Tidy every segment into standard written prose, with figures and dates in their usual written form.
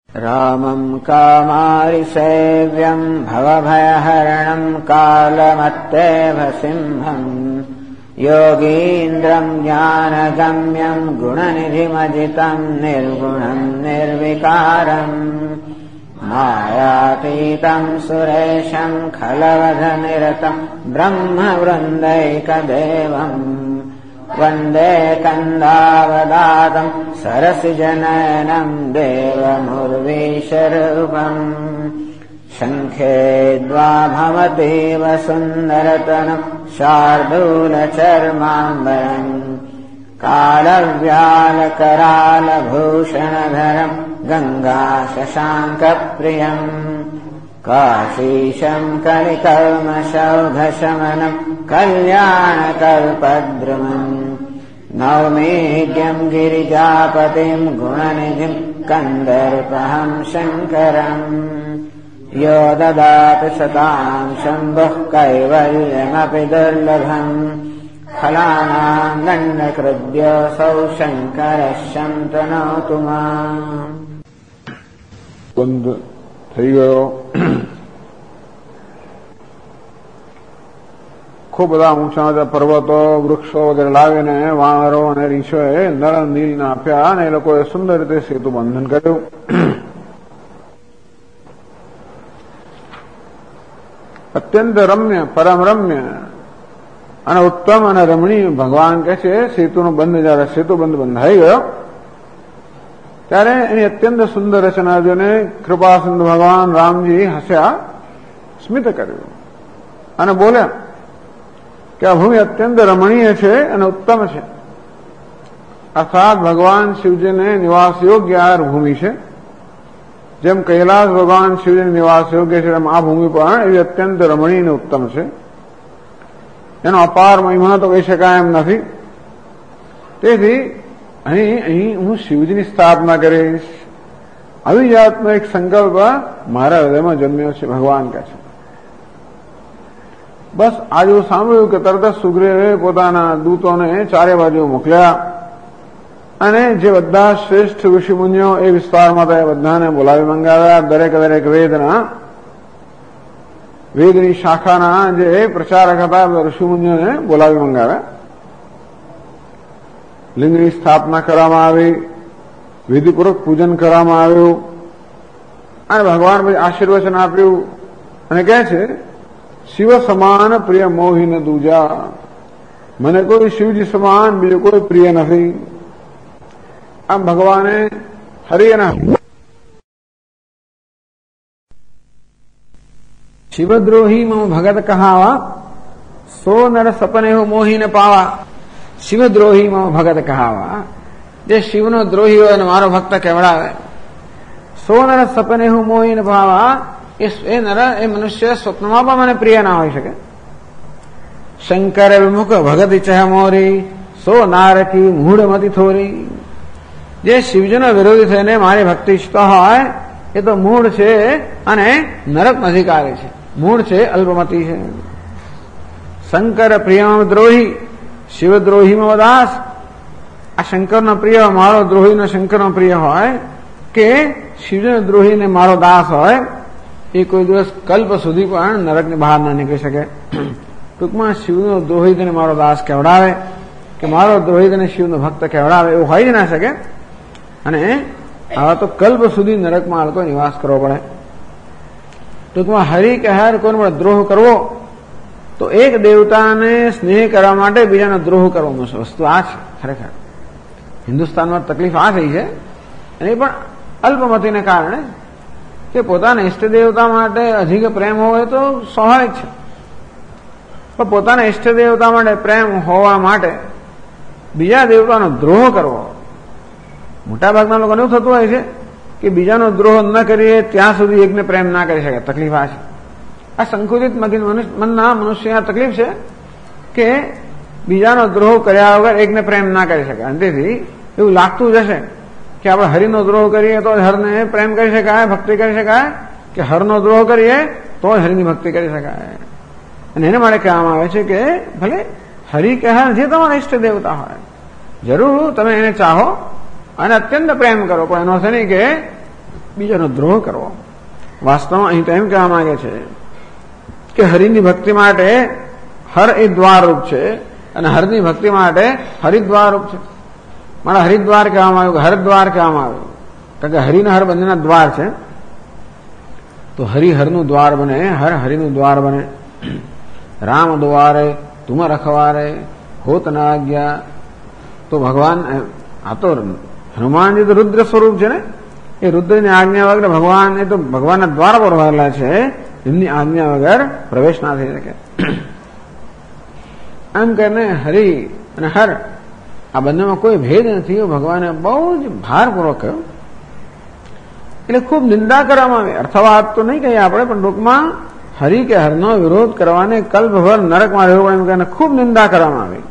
रामम् कामारिसेव्यम् भवभयहरणम् कालमत्तेव सिंहम् योगीन्द्रम् ज्ञानगम्यम् गुणनिधिमजितम् निर्गुणम् निर्विकारम् मायातीतम् सुरेशम् खलवधनिरतम् ब्रह्मवृन्दैकदेवम् वन्दे कन्दावदातम् सरसिजनयनम् देवमुर्वीशरूपम् शङ्खे द्वाभवतीव सुन्दरतनम् शार्दूलचर्माम्बरम् कालव्यालकरालभूषणधरम् गङ्गाशशाङ्कप्रियम् काशीशम् कलिकल्मषौघशमनम् कल्याणकल्पद्रुमम् नौमीड्यम् गिरिजापतिम् गुणनिधिम् कन्दर्पहम् शङ्करम् यो ददाति सताम् शम्भुः कैवल्यमपि दुर्लभम् फलानाम् दण्डकृद्योऽसौ शङ्करः शन्तनोतु माम्। થઈ ગયો. ખૂબ બધા ઊંચા પર્વતો વૃક્ષો વગેરે લાવીને વાનરો અને રીછોએ નર નીલને આપ્યા અને એ લોકોએ સુંદર રીતે સેતુ બંધન કર્યું. અત્યંત રમ્ય પરમ રમ્ય અને ઉત્તમ અને રમણીય ભગવાન કહે છે સેતુનો બંધ જયારે સેતુબંધ બંધાઈ ગયો ત્યારે એની અત્યંત સુંદર રચના જોઈને કૃપાસિંધુ ભગવાન રામજી હસ્યા, સ્મિત કર્યું અને બોલ્યા કે આ ભૂમિ અત્યંત રમણીય છે અને ઉત્તમ છે. અર્થાત ભગવાન શિવજીને નિવાસ યોગ્ય આ ભૂમિ છે. જેમ કૈલાસ ભગવાન શિવજીને નિવાસ યોગ્ય છે એમ આ ભૂમિ પણ એવી અત્યંત રમણીય અને ઉત્તમ છે. એનો અપાર મહિમા તો કહી શકાય એમ નથી. તેથી અહીં હું શિવજીની સ્થાપના કરીશ. આવી જાતનો એક સંકલ્પ મારા હૃદયમાં જન્મ્યો છે ભગવાન કહે છે. બસ આજે હું સાંભળ્યું કે તરત જ સુગ્રીવે પોતાના દૂતોને ચારે બાજુ મોકલ્યા અને જે બધા શ્રેષ્ઠ ઋષિમુનિઓ એ વિસ્તારમાં હતા એ બધાને બોલાવી મંગાવ્યા. દરેક વેદની શાખાના જે પ્રચારક હતા ઋષિમુનિઓને બોલાવી મંગાવ્યા. લિંગની સ્થાપના કરવામાં આવી, વિધિપૂર્વક પૂજન કરવામાં આવ્યું અને ભગવાન પછી આશીર્વચન આપ્યું અને કહે છે શિવ સમાન પ્રિય મોહિન દૂજા, મને કોઈ શિવજી સમાન બીજો કોઈ પ્રિય નથી. આમ ભગવાને હરિ અને શિવદ્રોહી મમ ભગત કહાવા સો નર સપને હો મોહિન પાવા. શિવદ્રોહી મમ ભગત કહાવા, જે શિવનો દ્રોહી હોય અને મારો ભક્ત કહેવડાવે. સો નર સપને હું મોહિન ભાવા, એ નર એ મનુષ્ય સ્વપ્નમાં પણ મને પ્રિય ના હોઈ શકે. શંકર વિમુખ ભગત ઈચ્છા મોરી, સો નારકી મૂઢમતી થોરી. જે શિવજીનો વિરોધી થઈને મારી ભક્તિ ઈચ્છતો હોય એ તો મૂળ છે અને નરક અધિકારી છે. મૂળ છે, અલ્પમતી છે. શંકર પ્રિયમ દ્રોહી, શિવદ્રોહીમાં દાસ. આ શંકરનો પ્રિય મારો દ્રોહીનો શંકરનો પ્રિય હોય કે શિવજીનો દ્રોહીને મારો દાસ હોય એ કોઈ દિવસ કલ્પ સુધી પણ નરકની બહાર ના નીકળી શકે. ટૂંકમાં શિવનો દ્રોહી તેને મારો દાસ કહેવડાવે કે મારો દ્રોહી તેને શિવનો ભક્ત કહેવડાવે એવું હોય જ ના શકે. અને આવા તો કલ્પ સુધી નરકમાં આ લોકો નિવાસ કરવો પડે. ટૂંકમાં હરિ કે હર કોઈને પણ દ્રોહ કરવો તો એક દેવતાને સ્નેહ કરવા માટે બીજાનો દ્રોહ કરવાનો વસ્તુ આ છે. ખરેખર હિન્દુસ્તાનમાં તકલીફ આ થઈ છે અને એ પણ અલ્પમતીને કારણે કે પોતાના ઇષ્ટ દેવતા માટે અધિક પ્રેમ હોય તો સ્વાભાવિક છે, પણ પોતાના ઇષ્ટ દેવતા માટે પ્રેમ હોવા માટે બીજા દેવતાનો દ્રોહ કરવો. મોટાભાગના લોકોને એવું થતું હોય છે કે બીજાનો દ્રોહ ન કરીએ ત્યાં સુધી એકને પ્રેમ ના કરી શકે. તકલીફ આ છે. આ સંકુચિત મનના મનુષ્યની તકલીફ છે કે બીજાનો દ્રોહ કર્યા વગર એકને પ્રેમ ના કરી શકે. અને તેથી એવું લાગતું જ હશે કે આપણે હરિનો દ્રોહ કરીએ તો હરને પ્રેમ કરી શકાય, ભક્તિ કરી શકાય, કે હરનો દ્રોહ કરીએ તો હરિની ભક્તિ કરી શકાય. અને એને માટે કહેવામાં આવે છે કે ભલે હરિ કે હર જે તમારા ઇષ્ટ દેવતા હોય જરૂર તમે એને ચાહો અને અત્યંત પ્રેમ કરો, પણ એનો અર્થ નહીં કે બીજાનો દ્રોહ કરવો. વાસ્તવમાં અહીં તો એમ કહેવા માંગે છે કે હરિની ભક્તિ માટે હર એ દ્વારરૂપ છે અને હરની ભક્તિ માટે હરિદ્વારરૂપ છે. મારા હરિદ્વાર કહેવામાં આવ્યું કે હરદ્વાર કહેવામાં આવ્યું, કારણ કે હરિને હર બંનેના દ્વાર છે. તો હરિહરનું દ્વાર બને, હર હરિનું દ્વાર બને. રામ દ્વારે તુમ રખવારે હોત ના આજ્ઞા. તો ભગવાન આ તો હનુમાનજી તો રુદ્ર સ્વરૂપ છે ને, એ રુદ્રની આજ્ઞા વગર ભગવાન એ તો ભગવાનના દ્વાર પર રહેલા છે, એમની આજ્ઞા વગર પ્રવેશ ના થઈ શકે. એમ કરીને હરિ અને હર આ બંનેમાં કોઈ ભેદ નથી, ભગવાને બહુ જ ભારપૂર્વક કહ્યું. એટલે ખૂબ નિંદા કરવામાં આવી. અર્થવાદ તો નહીં કહીએ આપણે, પણ ટૂંકમાં હરિ કે હરનો વિરોધ કરવાને કલ્પભર નરકમાં રહેવું પડે એમ ખૂબ નિંદા કરવામાં આવી.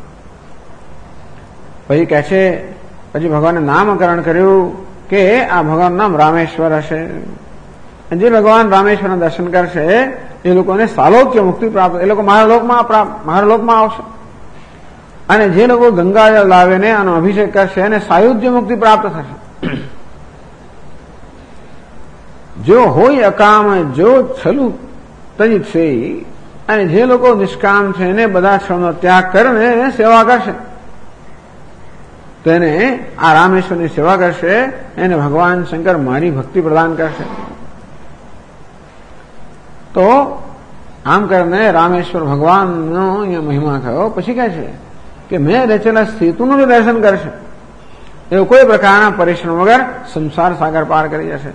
પછી કહે છે, પછી ભગવાને નામકરણ કર્યું કે આ ભગવાનનું નામ રામેશ્વર હશે. જે ભગવાન રામેશ્વરના દર્શન કરશે એ લોકોને સાલોક્ય મુક્તિ પ્રાપ્ત, એ લોકો મારા લોકમાં આવશે. અને જે લોકો ગંગાજળ લાવીને આનો અભિષેક કરશે એને સાયુજ્ય મુક્તિ પ્રાપ્ત થશે. જો હોય અકામ જો છલું તજિત છે, અને જે લોકો નિષ્કામ છે એને બધા છળનો ત્યાગ કરીને સેવા કરશે, તેને આ રામેશ્વરની સેવા કરશે, એને ભગવાન શંકર મારી ભક્તિ પ્રદાન કરશે. તો આમ કરીને રામેશ્વર ભગવાનનો અહીંયા મહિમા કયો. પછી કહે છે કે મેં રચેલા સેતુનું દર્શન કરશે, એવો કોઈ પ્રકારના પરિશ્રમ વગર સંસાર સાગર પાર કરી જશે.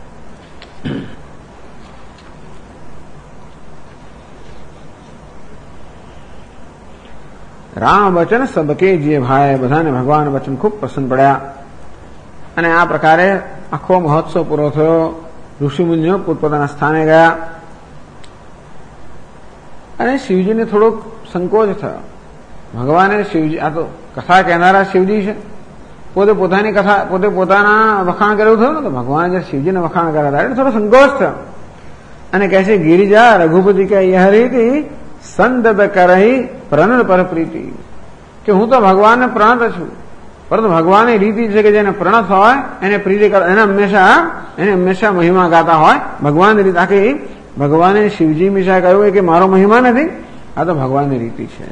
રામ વચન સબકે જે ભાઈ, બધાને ભગવાન વચન ખૂબ પસંદ પડ્યા. અને આ પ્રકારે આખો મહોત્સવ પૂરો થયો. ઋષિમુનિઓ પોતપોતાના સ્થાને ગયા અને શિવજીને થોડોક સંકોચ થયો. ભગવાને શિવજી, આ તો કથા કહેનારા શિવજી છે, પોતે પોતાની કથા, પોતે પોતાના વખાણ કર્યું થયું ને, તો ભગવાને જે શિવજીને વખાણ કર્યા હતા એટલે થોડો સંકોચ થયો. અને કહે છે ગિરિજા રઘુપતિ કે યહ રીતિ સંદત કરહી પ્રણન પર પ્રીતિ, કે હું તો ભગવાનને પ્રણત છું, પરંતુ ભગવાનની રીતિ છે કે જેને પ્રણત હોય એને પ્રીતિ કરે, એને હંમેશા મહિમા ગાતા હોય. ભગવાનની રીત આખી ભગવાને શિવજી મિશા કહ્યું કે મારો મહિમા નથી, આ તો ભગવાનની રીતિ છે.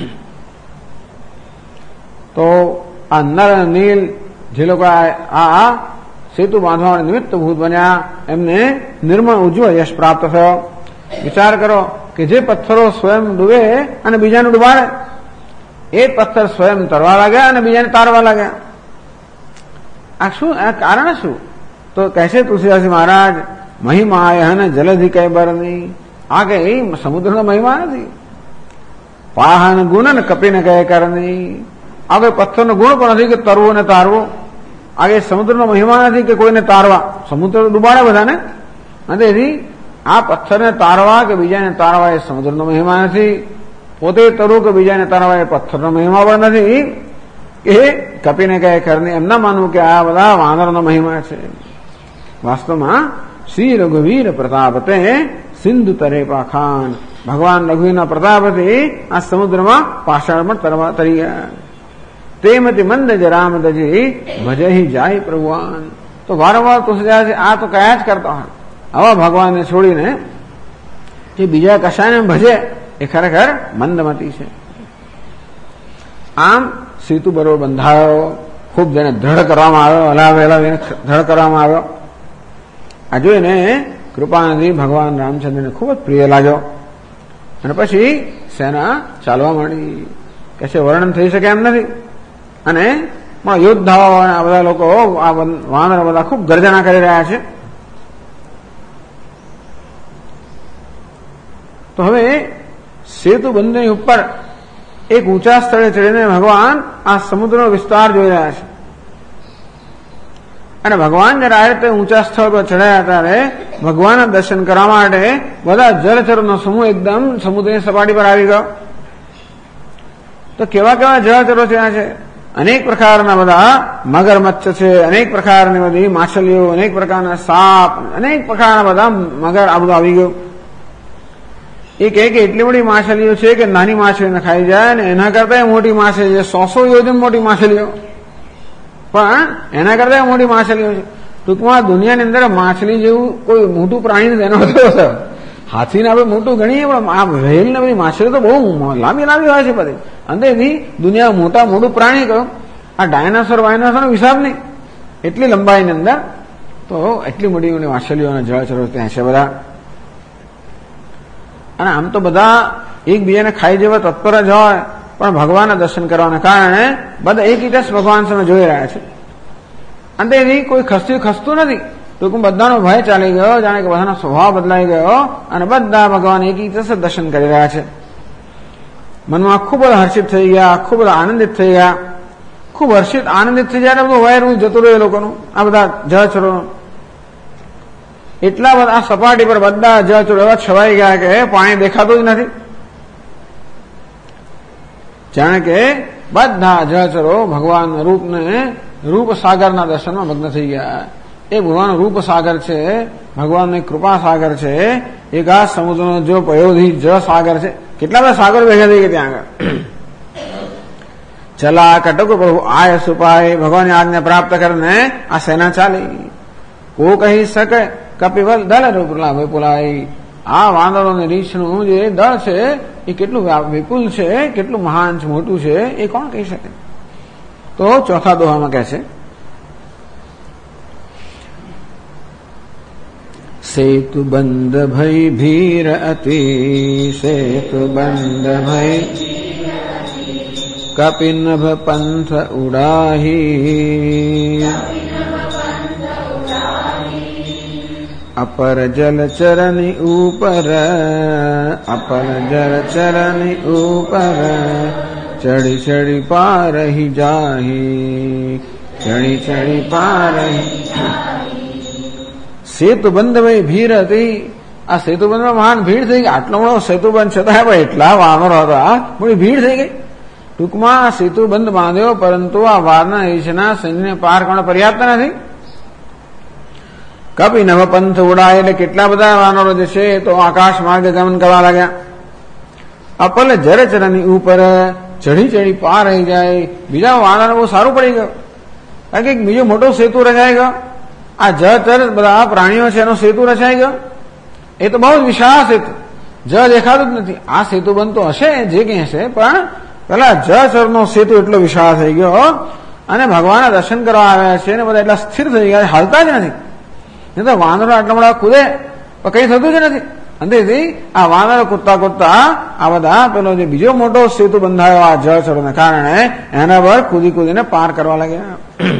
તો આ નર નીલ જે લોકો આ સેતુ બાંધવા નિમિત્ત ભૂત બન્યા એમને નિર્મળ ઉજ્જવળ યશ પ્રાપ્ત થયો. વિચાર કરો કે જે પથ્થરો સ્વયં ડૂબે અને બીજાને ડૂબાડે, એ પથ્થર સ્વયં તરવા લાગ્યા અને બીજાને તારવા લાગ્યા. આ શું, આ કારણ શું? તો કહે છે તુલસીદાસ મહારાજ, મહિમા હન જલધિ કઈ બરની, આ કે એ સમુદ્રનો મહિમા નથી. પાહન ગુણ ને કપીને કહે કરની, આ કોઈ પથ્થરનો ગુણ પણ નથી કે તરવું ને તારવું. આગે સમુદ્રનો મહિમા નથી કે કોઈને તારવા, સમુદ્ર ડૂબાડે બધાને. તેથી આ પથ્થરને તારવા કે બીજાને તારવા એ સમુદ્રનો મહિમા નથી. પોતે તરવું કે બીજાને તારવા એ પથ્થરનો મહિમા પણ નથી. એ કપીને કહે કરની, એમ ના માનવું કે આ બધા વાનરનો મહિમા છે. વાસ્તવમાં શ્રી રઘુવીર પ્રતાપતે સિંધુ તરે પાખાન, ભગવાન રઘુવીરના પ્રતાપથી આ સમુદ્રમાં પાષાણમાં તરી ગયા. તેમથી મંદ જ રામદજી ભજહી જાય પ્રભુવાન. તો વારંવાર તુલસીદાસ આ તો કયા જ કરતા હોય, આવા ભગવાનને છોડીને જે બીજા કશાને ભજે એ ખરેખર મંદમતી છે. આમ સેતુ બરોબર બંધાયો, ખૂબ જેને દ્રઢ કરવામાં આવ્યો, હલાવેલા દ્રઢ કરવામાં આવ્યો. આ જોઈને કૃપાનિધિ ભગવાન રામચંદ્રને ખૂબ જ પ્રિય લાગ્યો. અને પછી સેના ચાલવા માંડી. કે છે વર્ણન થઈ શકે એમ નથી. અને યોદ્ધાઓ અને આ બધા લોકો, આ વાનર બધા ખૂબ ગર્જના કરી રહ્યા છે. તો હવે સેતુ બંધની ઉપર એક ઊંચા સ્થળે ચડીને ભગવાન આ સમુદ્રનો વિસ્તાર જોઈ રહ્યા છે. અને ભગવાન જયારે આ રીતે ઊંચા સ્થળ પર ચડાયા ત્યારે ભગવાનના દર્શન કરવા માટે બધા જળચરોનો સમૂહ એકદમ સમુદ્રની સપાટી પર આવી ગયો. તો કેવા કેવા જળચરો ત્યાં છે, અનેક પ્રકારના બધા મગરમચ્છ છે, અનેક પ્રકારની બધી માછલીઓ, અનેક પ્રકારના સાપ, અનેક પ્રકારના બધા મગર, આ બધું આવી ગયું. એ કહે કે એટલી મોટી માછલીઓ છે કે નાની માછલીને ખાઈ જાય, ને એના કરતા મોટી માછલી છે, 100 યોજન મોટી માછલીઓ, પણ એના કરતા મોટી માછલીઓ છે. ટૂંકમાં દુનિયાની અંદર માછલી જેવું કોઈ મોટું પ્રાણી તેનો હતો. હાથીને આપણે મોટું ગણીએ પણ આ વ્હેલ ને બધી માછલી તો બહુ લાંબી લાંબી હોય છે બધી. અંદરથી દુનિયા મોટું પ્રાણી કયો આ ડાયનાસોર વાયનાસોર નો હિસાબ નહીં. એટલી લંબાઈની અંદર તો એટલી મોટી મોટી માછલીઓ અને જળચરો ત્યાં છે બધા. અને આમ તો બધા એકબીજાને ખાઈ જેવા તત્પર જ હોય, પણ ભગવાનના દર્શન કરવાના કારણે બધા એક જ ભગવાન સામે જોઈ રહ્યા છે. અંતેથી કોઈ ખસતું નથી. ટૂંકમાં બધાનો ભય ચાલી ગયો, જાણે કે બધાનો સ્વભાવ બદલાઈ ગયો અને બધા ભગવાન એક દર્શન કરી રહ્યા છે. મનમાં ખૂબ બધા હર્ષિત થઈ ગયા, ખૂબ બધા આનંદિત થઈ ગયા. ખૂબ હર્ષિત આનંદિત થઈ જાય બધું વાયરું જતું રહ્યું એ લોકોનું, આ બધા જળચરોનું. એટલા બધા સપાટી પર બધા જળચરો એવા છવાઈ ગયા કે પાણી દેખાતું જ નથી. જાણે કે બધા જળચરો ભગવાન રૂપ સાગરના દર્શનમાં મગ્ન થઈ ગયા. એ ભગવાન રૂપ સાગર છે, ભગવાનની કૃપા સાગર છે, એક આ સમુદ્રનો જો પયોધી જળ સાગર છે. કેટલા બધા સાગરો ભેગા થઈ ગયા ત્યાં આગળ. ચલા કટક પ્રભુ આય સુપાય, ભગવાનની આજ્ઞા પ્રાપ્ત કરીને આ સેના ચાલી. કો કહી શકે કપિવલ દળ રૂપ લાભ પુલાય. આ વાંદરોની રીછનું જે દળ છે એ કેટલું વિપુલ છે, કેટલું મહાન મોટું છે, એ કોણ કહી શકે. તો ચોથા દોહામાં કહે છે, સેતુ બંધ ભય ભીર અતિ, સેતુ બંધ ભય કપિનભ પંથ ઉડાહી. અપર જલ ચરની ઉપર, અપર જલ ચરની ઉપર, ચડી ચડી પારહી જાહી, ચડી ચડી પારહી. સેતુબંધ ભાઈ ભીડ હતી. આ સેતુબંધમાં મહાન ભીડ થઈ ગઈ. આટલો મોટો સેતુબંધ છતાં ભાઈ એટલા વાનરો હતા, મોટી ભીડ થઈ ગઈ. ટૂંકમાં આ સેતુબંધ બાંધ્યો, પરંતુ આ વારના રીછના સૈન્યને પાર કરવા પર્યાપ્ત નથી. કપિ નવ પંથ ઉડાય એટલે કેટલા બધા વાનરો જે છે તો આકાશ માર્ગે ગમન કરવા લાગ્યા. અપલ જરચરની ઉપર ચડી ચડી પાર રહી જાય. બીજા વાનર બહુ સારું પડી ગયું, કારણ કે બીજો મોટો સેતુ રચાઈ ગયો. આ જળચર બધા પ્રાણીઓ છે એનો સેતુ રચાઈ ગયો. એ તો બહુ જ વિશાળ સેતુ, જળ દેખાતું જ નથી. આ સેતુ બનતો હશે જે કંઈ હશે, પણ પેલા જળચરનો સેતુ એટલો વિશાળ થઈ ગયો અને ભગવાનના દર્શન કરવા આવ્યા છે અને બધા એટલા સ્થિર થઈ ગયા, હાલતા જ નથી. નહીં તો વાંદરો આટલા મોટા કૂદે પણ કઈ થતું જ નથી. અંતેથી આ વાંદરો કૂદતા કૂદતા આ બધા પેલો જે બીજો મોટો સેતુ બંધાયો આ જળચરોને કારણે એના પર કૂદી કૂદીને પાર કરવા લાગ્યા.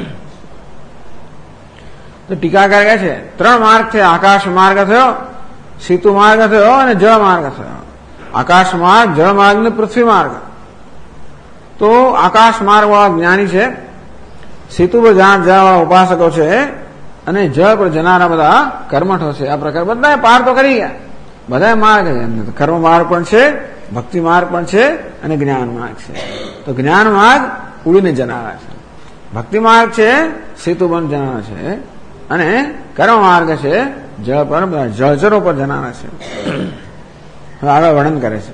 તો ટીકાકાર કહે છે 3 માર્ગ છે. આકાશ માર્ગ થયો, સેતુ માર્ગ થયો અને જળ માર્ગ થયો. આકાશ માર્ગ, જળ માર્ગ ને પૃથ્વી માર્ગ. તો આકાશ માર્ગ વાળા જ્ઞાની છે, સેતુ પર જવા વાળા ઉપાસકો છે અને જળ પર જનારા બધા કર્મઠો છે. આ પ્રકાર બધા પાર તો કરી ગયા. બધા માર્ગ છે, કર્મ માર્ગ પણ છે, ભક્તિ માર્ગ પણ છે અને જ્ઞાન માર્ગ છે. તો જ્ઞાન માર્ગ ઉડીને જનારા છે, ભક્તિ માર્ગ છે સેતુ બંધ જનારા છે અને કર્મ માર્ગ છે જળ પર જળચરો પર જનારા છે. આગળ વર્ણન કરે છે.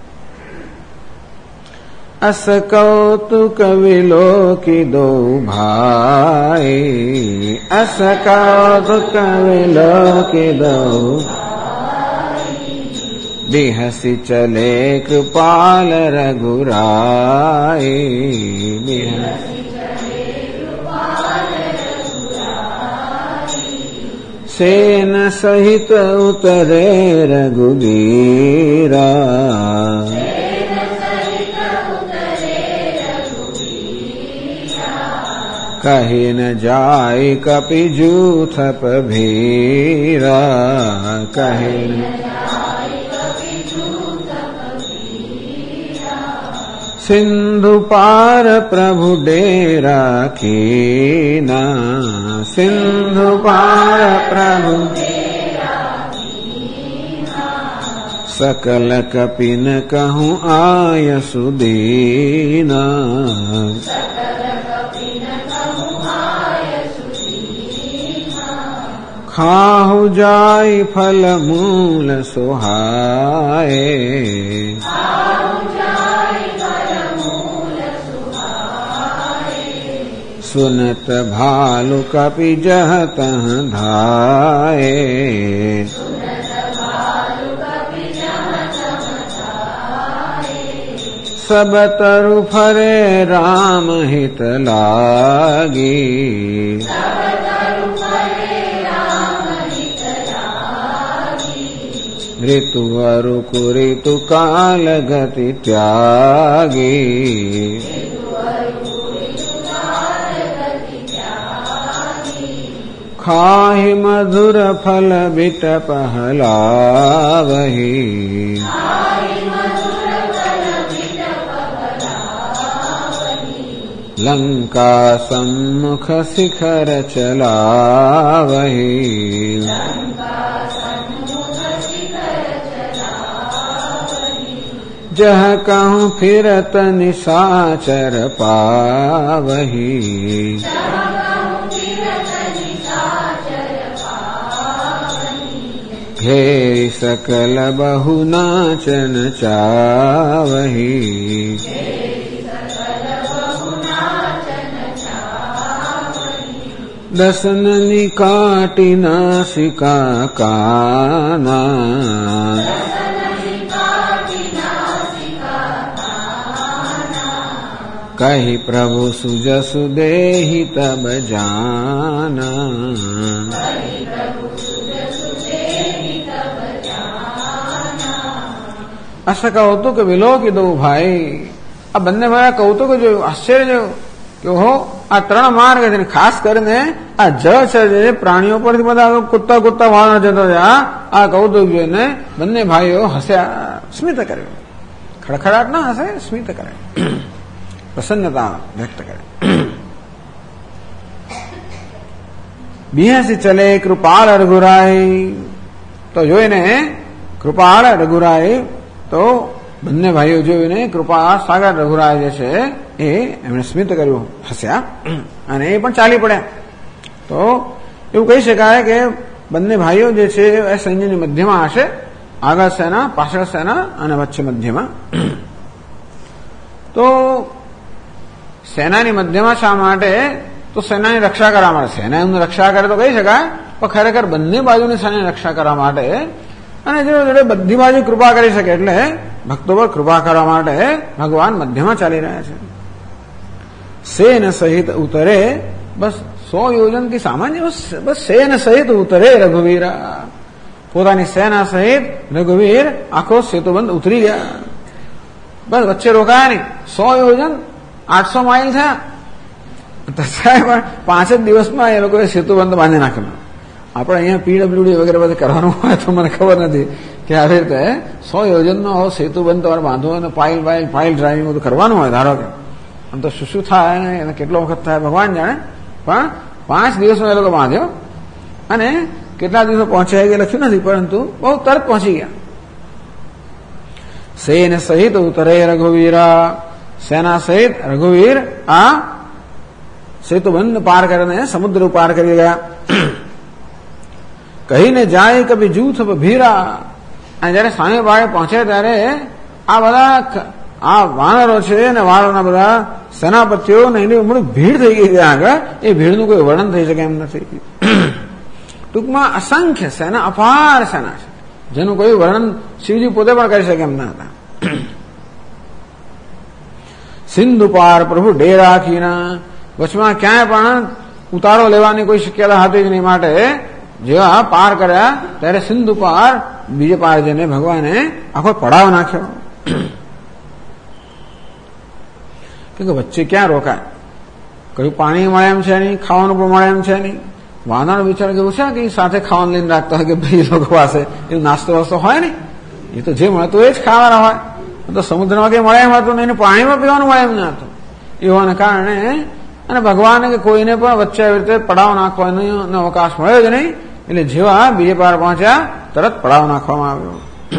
અસ કૌતુક વિલોકિદો ભાઈ, અસ કૌતુક વિલોકિદો બિહસી ચલે કૃપાલ રઘુરાઈ. સેન સહિત ઉતરે રઘુવીરા, કહી ન જાય કપિ જૂથપ ભીરા, કહી સિંધુ પાર પ્રભુ ડેરા ખીના, સિંધુ પાર પ્રભુ સકલ કપિન કહું આય સુદીના, ખાહુ જાય ફલ મૂલ સોહાય, सुनत भालु कपि जह तह धाये। सब तरु फरे राम हित लागी। ऋतु अरु कुऋतु काल गति त्यागी। खाहि मधुर फल बिट पहलावही। लंका सम्मुख शिखर चलावही। जह कहूँ फिरत निशाचर पावही। घेरि सकल बहु नाचन चावही। दसन निकाटि नासिका काना। कहि प्रभु सुजसु देहि तब जाना। ऐसा कौतुक विलो कि दो भाई। अब બંને ભાઈ કૌતુક જોયું, આશ્ચર્ય જોયું કે ઓહો આ ત્રણ માર્ગ છે, ખાસ કરીને આ જ છે જે પ્રાણીઓ પરથી બધા કૂદતા કૂદતા વાળા જતો છે, આ કૌતુક જોઈને બંને ભાઈઓ હસ્યા, સ્મિત કર્યું. ખડખડાટ ના હશે, સ્મિત કરે, પ્રસન્નતા વ્યક્ત કરે. બિહાસી ચલે કૃપાળ રઘુરાય. તો જોઈને કૃપાળ રઘુરાય, તો બંને ભાઈઓ જોઈને કૃપા સાગર રઘુરાય જે છે એ એમણે સ્મિત કર્યું, હસ્યા અને એ પણ ચાલી પડ્યા. તો એવું કહી શકાય કે બંને ભાઈઓ જે છે એ સૈન્યની મધ્યમાં હશે, આગળ સેના, પાછળ સેના અને વચ્ચે મધ્યમાં. તો સેનાની મધ્યમાં શા માટે? તો સેનાની રક્ષા કરવા માટે. સેના એમને રક્ષા કરે તો કહી શકાય, પણ ખરેખર બંને બાજુની સેનાની રક્ષા કરવા માટે અને જોડે બધી બાજુ કૃપા કરી શકે એટલે ભક્તો પર કૃપા કરવા માટે ભગવાન મધ્યમાં ચાલી રહ્યા છે. સેન સહિત ઉતરે, બસ 100 યોજન થી સામાન્ય, બસ સેન સહિત ઉતરે રઘુવીરા. પોતાની સેના સહિત રઘુવીર આખો સેતુબંધ ઉતરી ગયા. બસ વચ્ચે રોકાયા નહીં. 100 યોજન 800 માઇલ થયા, પણ 5 જ દિવસમાં એ લોકોએ સેતુબંધ બાંધી નાખ્યો. આપણે અહીંયા પીડબ્લ્યુડી વગેરે બધું કરવાનું હોય તો મને ખબર નથી કે આવી રીતે 100 યોજનનો સેતુબંધ તમારે બાંધવો અને પાઇલ ડ્રાઇવિંગ બધું કરવાનું હોય. ધારો કે આમ તો શું થાય એને કેટલો વખત થાય ભગવાન જાણે, પણ 5 દિવસમાં એ લોકો બાંધ્યો અને કેટલા દિવસો પહોંચ્યા એ લખ્યું નથી, પરંતુ બહુ તરત પહોંચી ગયા. સેન સહિત ઉતરે રઘુવીરા. સેના સહિત રઘુવીર આ સેતુબંધ પાર કરીને સમુદ્ર પાર કરી ગયા. કહીને જાય કભી જૂથ ભીરા. અને જયારે સામે પાળે પહોંચે ત્યારે આ બધા આ વાનરો છે અને વાનરોના બધા સેનાપતિઓ ને એની ઉમર ભીડ થઈ ગઈ ત્યાં આગળ. એ ભીડનું કોઈ વર્ણન થઈ શકે એમ નથી. ટૂંકમાં અસંખ્ય સેના, અપાર સેના છે, જેનું કોઈ વર્ણન શિવજી પોતે પણ કરી શકે એમ ના હતા. સિંધુ પાર પ્રભુ ડેરા રાખીના. વચમાં ક્યાંય પણ ઉતારો લેવાની કોઈ શક્યતા હતી જ નહીં, માટે જેવા પાર કર્યા ત્યારે સિંધુ પાર, બીજે પાર જઈને ભગવાને આખો પડાવ નાખ્યો. કે વચ્ચે ક્યાં રોકાય? કયું પાણી મળે એમ છે નહીં, ખાવાનું પણ મળે એમ છે નહીં. વાનર વિચાર કેવું છે કે સાથે ખાવાનું લઈને રાખતા હોય કે ભાઈ લોકો પાસે એવું નાસ્તો વાસ્તો હોય ને, એ તો જે મળતું એ જ ખાવાના હોય. તો સમુદ્રમાં કઈ મળે એમ હતું નહીં, પાણીમાં પીવાનું મળે એમ ન હતું. એવાને કારણે અને ભગવાને કે કોઈને પણ વચ્ચે આવી રીતે પડાવ નાખવાનો અવકાશ મળ્યો જ નહીં. એટલે જેવા બીજે પાર પહોંચ્યા તરત પડાવ નાખવામાં આવ્યો.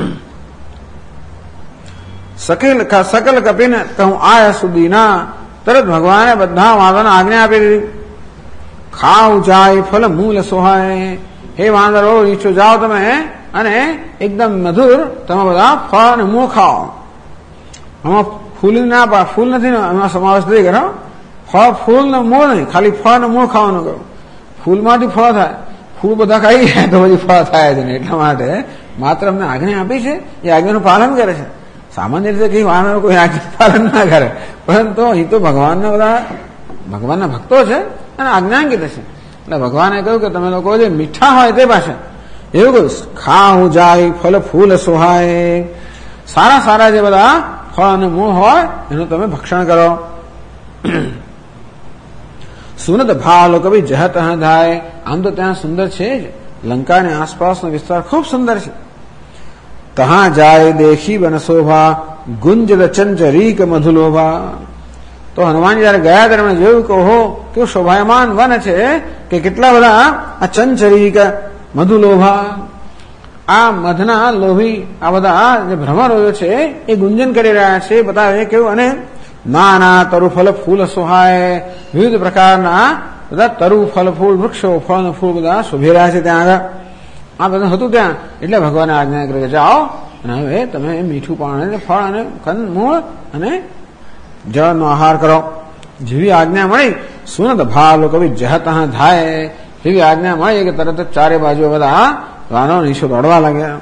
સકલ કપીને કહું આયા સુધીના. તરત ભગવાને બધા વાંદરોને આજ્ઞા આપી દીધી. ખાવ જાય ફલ મૂલ સોહાય. હે વાંદરો, નીચો જાઓ તમે અને એકદમ મધુર તમે બધા ફળ અને મૂળ ખાઓ. આમાં ફૂલ ના, ફૂલ નથી એમાં સમાવેશ નથી કરો. ફળ ફૂલ ને મૂળ નહીં, ખાલી ફળ ને મૂળ ખાવાનું કહ્યું. ફૂલમાંથી ફળ થાય, ફૂલ બધા ખાઈ જાય તો પછી ફળ થાય જ નહીં. એટલા માટે માત્ર અમને આજ્ઞા આપી છે, એ આજ્ઞાનું પાલન કરે છે. સામાન્ય રીતે કઈ વાનરો કોઈ આજ્ઞા પાલન ના કરે, પરંતુ અહીં તો ભગવાનના બધા ભગવાનના ભક્તો છે અને આજ્ઞાંકિત છે. એટલે ભગવાને કહ્યું કે તમે લોકો જે મીઠા હોય તે પાસે એવું કહ્યું, ખાવું જાય ફલ ફૂલ સોહાય, સારા સારા જે બધા ફળ અને મૂળ હોય એનું તમે ભક્ષણ કરો. સુનત ભાલો કભી જહત થાય. આમ તો ત્યાં સુંદર છે જ, લંકાની આસપાસનો વિસ્તાર ખૂબ સુંદર છે. તહા જાય દેખી બન શોભા, ગુંજદ ચંચરીક મધુલોભા. તો હનુમાન જયારે ગયા ત્યારે એમણે જોયું કે ઓહો કેવું શોભાયમાન વન છે, કે કેટલા બધા આ ચંચરીક મધુલોભા, આ મધના લોભી આ બધા જે ભ્રમરો છે એ ગુંજન કરી રહ્યા છે, બતાવે કેવું. અને નાના તરુ ફલ ફૂલ સોહાય, વિવિધ પ્રકારના બધા તરુ ફલ ફૂલ વૃક્ષો ફળ ફૂલ બધા શોભી રહ્યા છે ત્યાં આગળ. આ બધું હતું ત્યાં. એટલે ભગવાને આજ્ઞા કરી કે જાઓ અને હવે તમે મીઠું પાણી ફળ અને કંદ મૂળ અને જળનો આહાર કરો. જેવી આજ્ઞા મળી, સુનત ભાલો કવિ જહત થાય, એવી આજ્ઞા મળી કે તરત જ ચારે બાજુ બધા વાનરો નીચે દોડવા લાગ્યા.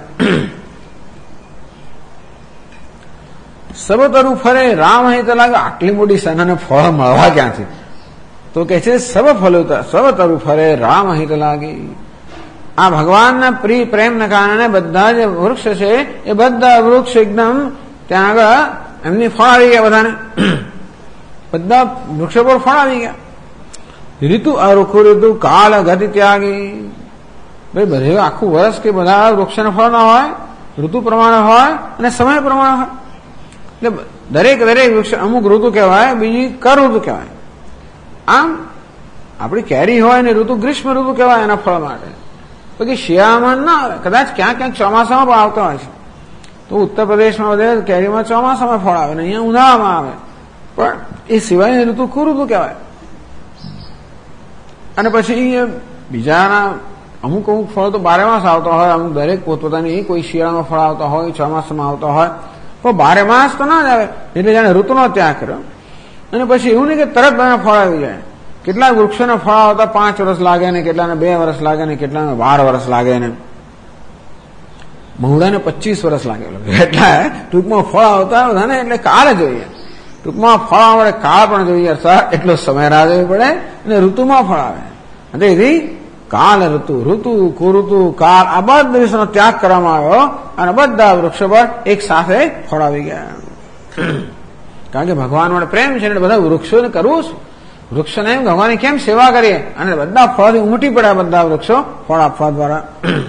સબ તરુ ફરે રામ અહીં તો લાગે આટલી મોટી સેનાને ફળ મળવા ક્યાંથી? તો કે છે સબ તરુ ફરે રામ અહીં તો લાગી. આ ભગવાનના પ્રેમના કારણે બધા જે વૃક્ષ છે એ બધા વૃક્ષ એકદમ ત્યાં આગળ એમની ફળ આવી ગયા. બધાને બધા વૃક્ષો પર ફળ આવી ગયા. ઋતુ અરુખુ ઋતુ કાળ ગતિ ત્યાગી. ભાઈ બધે આખું વર્ષ કે બધા વૃક્ષને ફળ ના હોય, ઋતુ પ્રમાણે હોય અને સમય પ્રમાણે હોય. એટલે દરેક વૃક્ષ અમુક ઋતુ કહેવાય, બીજી કર ઋતુ કહેવાય. આમ આપણી કેરી હોય ને ઋતુ ગ્રીષ્મ ઋતુ કહેવાય એના ફળ માટે. પછી શિયાળામાં ના આવે, કદાચ ક્યાંક ક્યાંક ચોમાસામાં પણ આવતો હોય છે. તો ઉત્તર પ્રદેશમાં બધે કેરીમાં ચોમાસામાં ફળ આવે ને અહીંયા ઉનાળામાં આવે, પણ એ સિવાયની ઋતુ કુઋતુ કહેવાય. અને પછી બીજાના અમુક ફળ તો બારે માસ આવતા હોય, અમુક દરેક પોતપોતાની, કોઈ શિયાળામાં ફળ આવતા હોય, ચોમાસામાં આવતા હોય, પણ બારે માસ તો ના જ આવે. એટલે જાણે ઋતુનો ત્યાગ કર્યો. અને પછી એવું નહીં કે તરત બધા ફળ આવી જાય. કેટલાક વૃક્ષોને ફળ આવતા 5 વર્ષ લાગે ને, કેટલાને 2 વર્ષ લાગે ને, કેટલાને 12 વર્ષ લાગે ને, મહુડાને 25 વર્ષ લાગેલો. એટલે ટૂંકમાં ફળ આવતા બધાને એટલે કાળ જોઈએ. ટૂંકમાં ફળ આવે કાળ પણ જોઈએ, એટલો સમય રાહ જોવી પડે અને ઋતુમાં ફળ આવે. એટલે એથી કાળ ઋતુ કુઋતુ કાળ આ બધા વિષયનો ત્યાગ કરવામાં આવ્યો અને બધા વૃક્ષો પર એક સાથે ફળ આવી ગયા. કારણ કે ભગવાન વડે પ્રેમ છે એટલે બધા વૃક્ષોને કરવું છે. વૃક્ષોને એમ ભગવાનની કેમ સેવા કરીએ, અને બધા ફળથી ઉમટી પડ્યા બધા વૃક્ષો ફળ આપવા દ્વારા.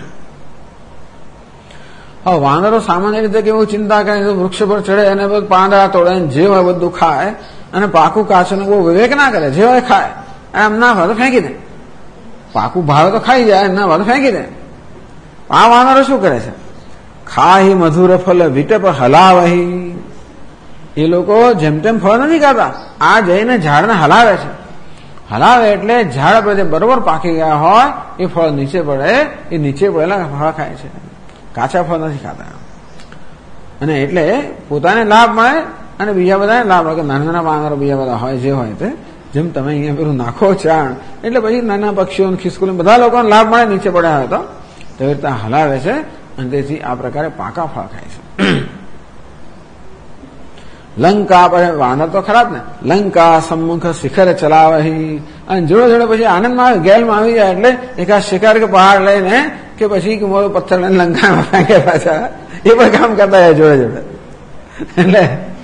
હવે વાનરો સામાન્ય રીતે કેવું ચિંતા કરે, વૃક્ષ પર ચડે અને બધું પાંદડા તોડે, જે હોય બધું ખાય અને પાકું કાચું બહુ વિવેક ના કરે. જે હોય ખાય, એમ ના ભાવે તો ફેંકી દે. પાકું ભાવે તો ખાઈ જાય, ના ભાવે તો ફેંકી દે. આ વાનરો શું કરે છે? ખાહી મધુર ફલ વિટપ હલાવહી. એ લોકો જેમ તેમ ફળ નથી ખાતા, આ જઈને ઝાડને હલાવે છે. હલાવે એટલે ઝાડ પર જે બરોબર પાકી ગયા હોય એ ફળ નીચે પડે, એ નીચે પડેલા ફળ ખાય છે, કાચા ફળ નથી ખાતા. અને એટલે પોતાને લાભ મળે અને બીજા બધાને લાભ મળે. નાના નાના વાનરો બીજા બધા હોય જે હોય તે, જેમ તમે અહીંયા પેલું નાખો ચાણ એટલે પછી નાના પક્ષીઓ ખિસકોલી બધા લોકોને લાભ મળે નીચે પડ્યા હોય તો તેવી રીતે હલાવે છે અને તેથી આ પ્રકારે પાકા ફળ ખાય છે. લંકા વાનર તો ખરાબ ને, લંકા સમ્મુખ શિખર ચલાવહી. અને જોડે જોડે પછી આનંદમાં ગેલમાં આવી જાય એટલે એકાદ શિખર કે પહાડ લઈને કે પછી પથ્થર લઈને લંકામાં ફેંકે પાછા, એ પણ કામ કરતા હોય જોડે જોડે. એટલે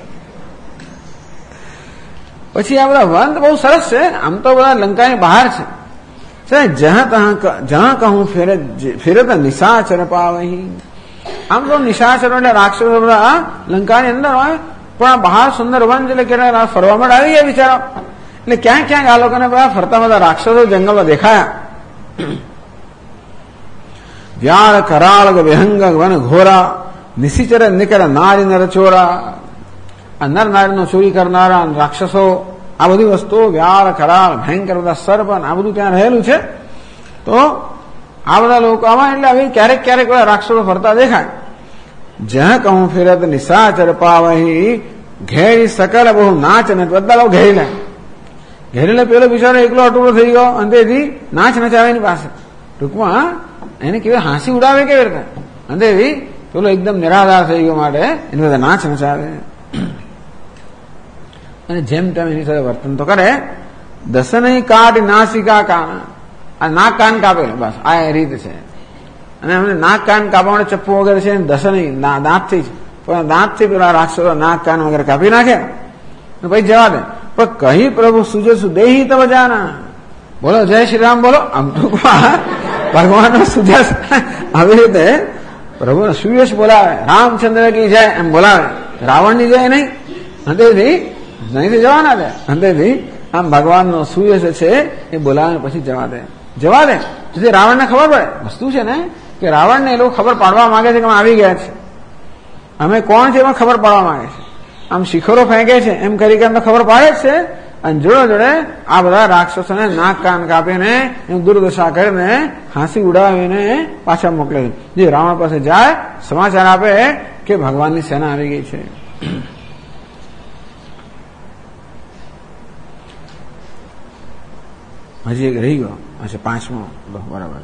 પછી આ બધા વન બહુ સરસ છે. આમ તો બધા લંકાની બહાર છે. જહાં કહું ફેરત નિશાચર પાવહી. આમ તો નિશાચરો એટલે રાક્ષસો બધા લંકાની અંદર હોય, પણ બહાર સુંદર વન એટલે કેટલા ફરવા માટે આવી ગયા બિચારા. એટલે ક્યાંક ક્યાંક આ લોકોને બધા ફરતા બધા રાક્ષસો જંગલમાં દેખાયા. વ્યાળ કરાળ વિહંગ વન ઘોરા, નિશિચર નિકર નારી નર ચોરા. આ નર નારીનો ચોરી કરનારા રાક્ષસો, આ બધી વસ્તુઓ વ્યાળ કરાળ ભયંકર બધા સર્પ આ બધું ત્યાં રહેલું છે. તો આ બધા લોકો આમાં એટલે આવી ક્યારેક ક્યારેક બધા રાક્ષસો ફરતા દેખાય. જ્યાં કહું ફેરત નિશાચર પાવહી, ઘેરી સકલ બહુ નાચ ને બધા લોકો ઘેરી લે. ઘેરેલે પેલો બિચારો એકલો અટુલો થઈ ગયો અને તેથી નાચ નચાવે એની પાસે. ટૂંકમાં એને કેવી હાંસી ઉડાવે કેવી રીતે, અને તેથી પેલો એકદમ નિરાધાર થઈ ગયો માટે એની બધા નાચ નચાવે અને જેમ તેમ એની સાથે વર્તન તો કરે. દસનઈ કાઢ નાસિકા કાન, આ નાક કાન કાપેલો બસ આ રીત છે. અને અમને નાક કાન કાપવા માટે ચપ્પુ વગેરે છે, દસનઈ દાંતથી જ, પણ દાંતથી પેલા રાક્ષસો નાક કાન વગેરે કાપી નાખે પછી જવા દે. પણ કહી પ્રભુ સુજસુ દેહી તબ જાના, બોલો જય શ્રી રામ બોલો. આમ ટૂંકમાં ભગવાનનો સુજસ આવી રીતે પ્રભુ સુયશ બોલાવે, રામચંદ્ર કી જય એમ બોલાવે, રાવણની જય નહીં. અંતેથી નહીંથી જવાના દે. અંતેથી આમ ભગવાનનો સુયશ છે એ બોલાવે પછી જવા દે. જેથી રાવણને ખબર પડે. વસ્તુ છે ને કે રાવણને એ લોકો ખબર પાડવા માંગે છે કે અમે આવી ગયા છે, અમે કોણ છે એમાં ખબર પાડવા માંગે છે. આમ શિખરો ફેંકે છે એમ કરી તો ખબર પાડે જ છે. અને જોડે આ બધા રાક્ષસોને નાક કાન કાપીને એમ દુર્દશા કરીને હાંસી ઉડાવીને પાછા મોકલે છે. જે રાવણ પાસે જાય સમાચાર આપે કે ભગવાનની સેના આવી ગઈ છે. હજી એક રહી ગયો, અચ્છા 5મો બરાબર.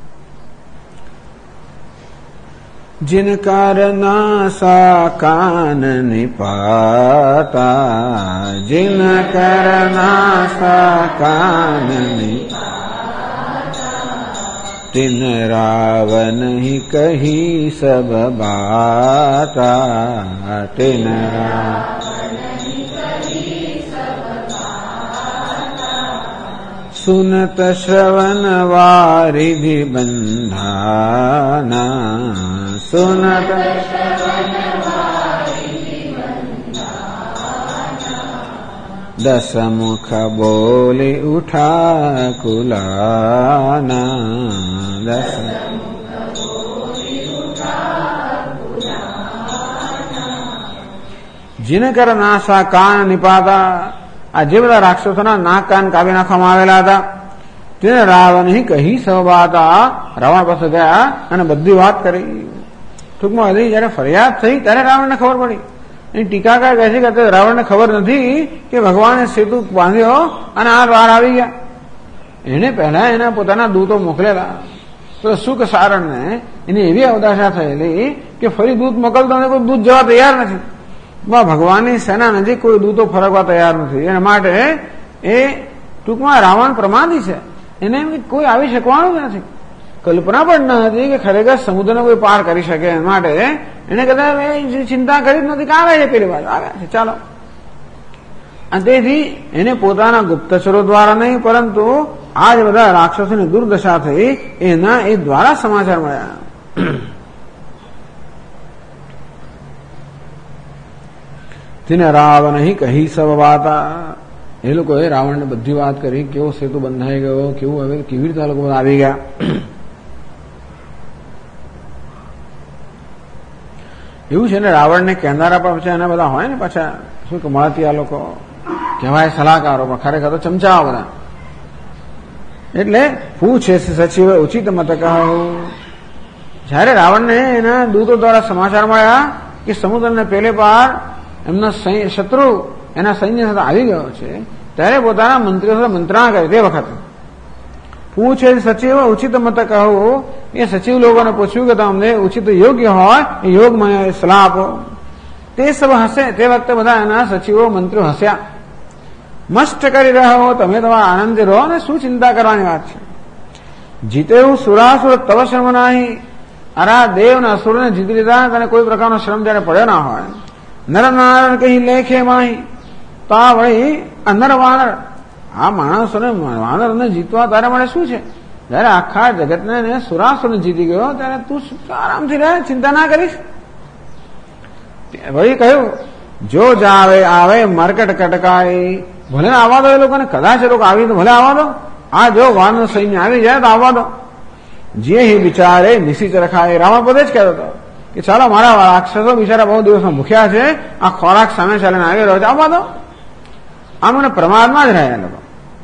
जिन करनासा कान निपाता, जिन करनासा कान निपाता, तिन रावण ही कही सब बाता, तिन रावण ही कही सब बाता, सुनत श्रवण वारिधि बंधाना, सुनत दस मुख बोले उठा कुलाना, दस जिन कर नासा कान निपाता, આ જે બધા રાક્ષસોના નાક કાન કાપી નાખવામાં આવેલા હતા તેને રાવણ ही કહી સૌબાતા, રાવણ પાસે ગયા અને બધી વાત કરી. ટૂંકમાં હજી જયારે ફરિયાદ થઈ ત્યારે રાવણને ખબર પડી. એની ટીકાકાર કહે છે કે રાવણને ખબર નથી કે ભગવાને સેતુ બાંધ્યો અને આ બહાર આવી ગયા. એને પહેલા એના પોતાના દૂતો મોકલેલા તો સુખ સારણને એની એવી અવદાશા થયેલી કે ફરી દૂત મોકલતો કોઈ દૂત જવા તૈયાર નથી. ભગવાનની સેના નજીક કોઈ દૂતો ફરકવા તૈયાર નથી. એના માટે એ ટૂંકમાં રાવણ પ્રમાદી છે, એને એમ કોઈ આવી શકવાનું જ નથી. કલ્પના પણ ન હતી કે ખરેખર સમુદ્રને કોઈ પાર કરી શકે. એ માટે એને કદાચ ચિંતા કરી જ નથી કે આવે છે પેલી બાજુ આવે છે ચાલો. અને તેથી એને પોતાના ગુપ્તચરો દ્વારા નહીં પરંતુ આ જ બધા રાક્ષસોની દુર્દશા થઈ એના એ દ્વારા સમાચાર મળ્યા. તેને રાવણ ही કહી સબ વાતા, એ લોકોએ રાવણને બધી વાત કરી કેવો સેતુ બંધાઈ ગયો, કેવું હવે કેવી રીતે આ લોકો આવી ગયા. એવું છે ને રાવણને કહેનારા પણ પછી એના બધા હોય ને પાછા શું કે મળતિયા લોકો કહેવાય સલાહકારો, પણ ખરેખર તો ચમચાઓ બધા. એટલે પૂછે સચિવ ઉચિત મત કહું. જયારે રાવણને એના દૂતો દ્વારા સમાચાર મળ્યા કે સમુદ્રને પેલે પાર એમનો શત્રુ એના સૈન્ય સાથે આવી ગયો છે ત્યારે પોતાના મંત્રીઓ સાથે મંત્રણા કરી. તે વખતે પૂછે સચિવ ઉચિત મત કહું, એ સચિવ લોકોને પૂછ્યું કે તમને ઉચિત યોગ્ય હોય એ યોગમય સલાહ આપો. તે સબ હસે. તે વખતે બધા એના સચિવો મંત્રીઓ હસ્યા. મસ્ત કરી રહ્યા હો તમે, તમારા આનંદ રહો ને શું ચિંતા કરવાની વાત છે. જીતેવું સુરાસુર તવ શ્રમ નહીં. અરા દેવ ને અસુરને જીતી લીધા તને કોઈ પ્રકારનો શ્રમ જયારે પડ્યો ના હોય. નરનારાયણ કહી લેખે માહી, તો આ વળી નર વાનર આ માણસોને વાનરને જીતવા તારે મળે શું છે. જયારે આખા જગતને સુરાસુરને જીતી ગયો ત્યારે તું આરામથી રહે, ચિંતા ના કરીશ. વળી કહ્યું જો જાવે આવે મરકટ કટકાય, ભલે આવવા દો એ લોકોને, કદાચ એ લોકો આવી તો ભલે આવવા દો. આ જો વાનર સૈન્ય આવી જાય તો આવવા દો. જે હિ વિચારે નિશિચ રખાય. રાવણ પોતે જ કહેતો હતો કે ચાલો મારા રાક્ષસો બિચારા બહુ દિવસમાં ભૂખ્યા છે, આ ખોરાક સામે ચાલીને આવી રહ્યો છે, આવવા દો. આમ મને પ્રમાદમાં જ રહ્યા લોકો.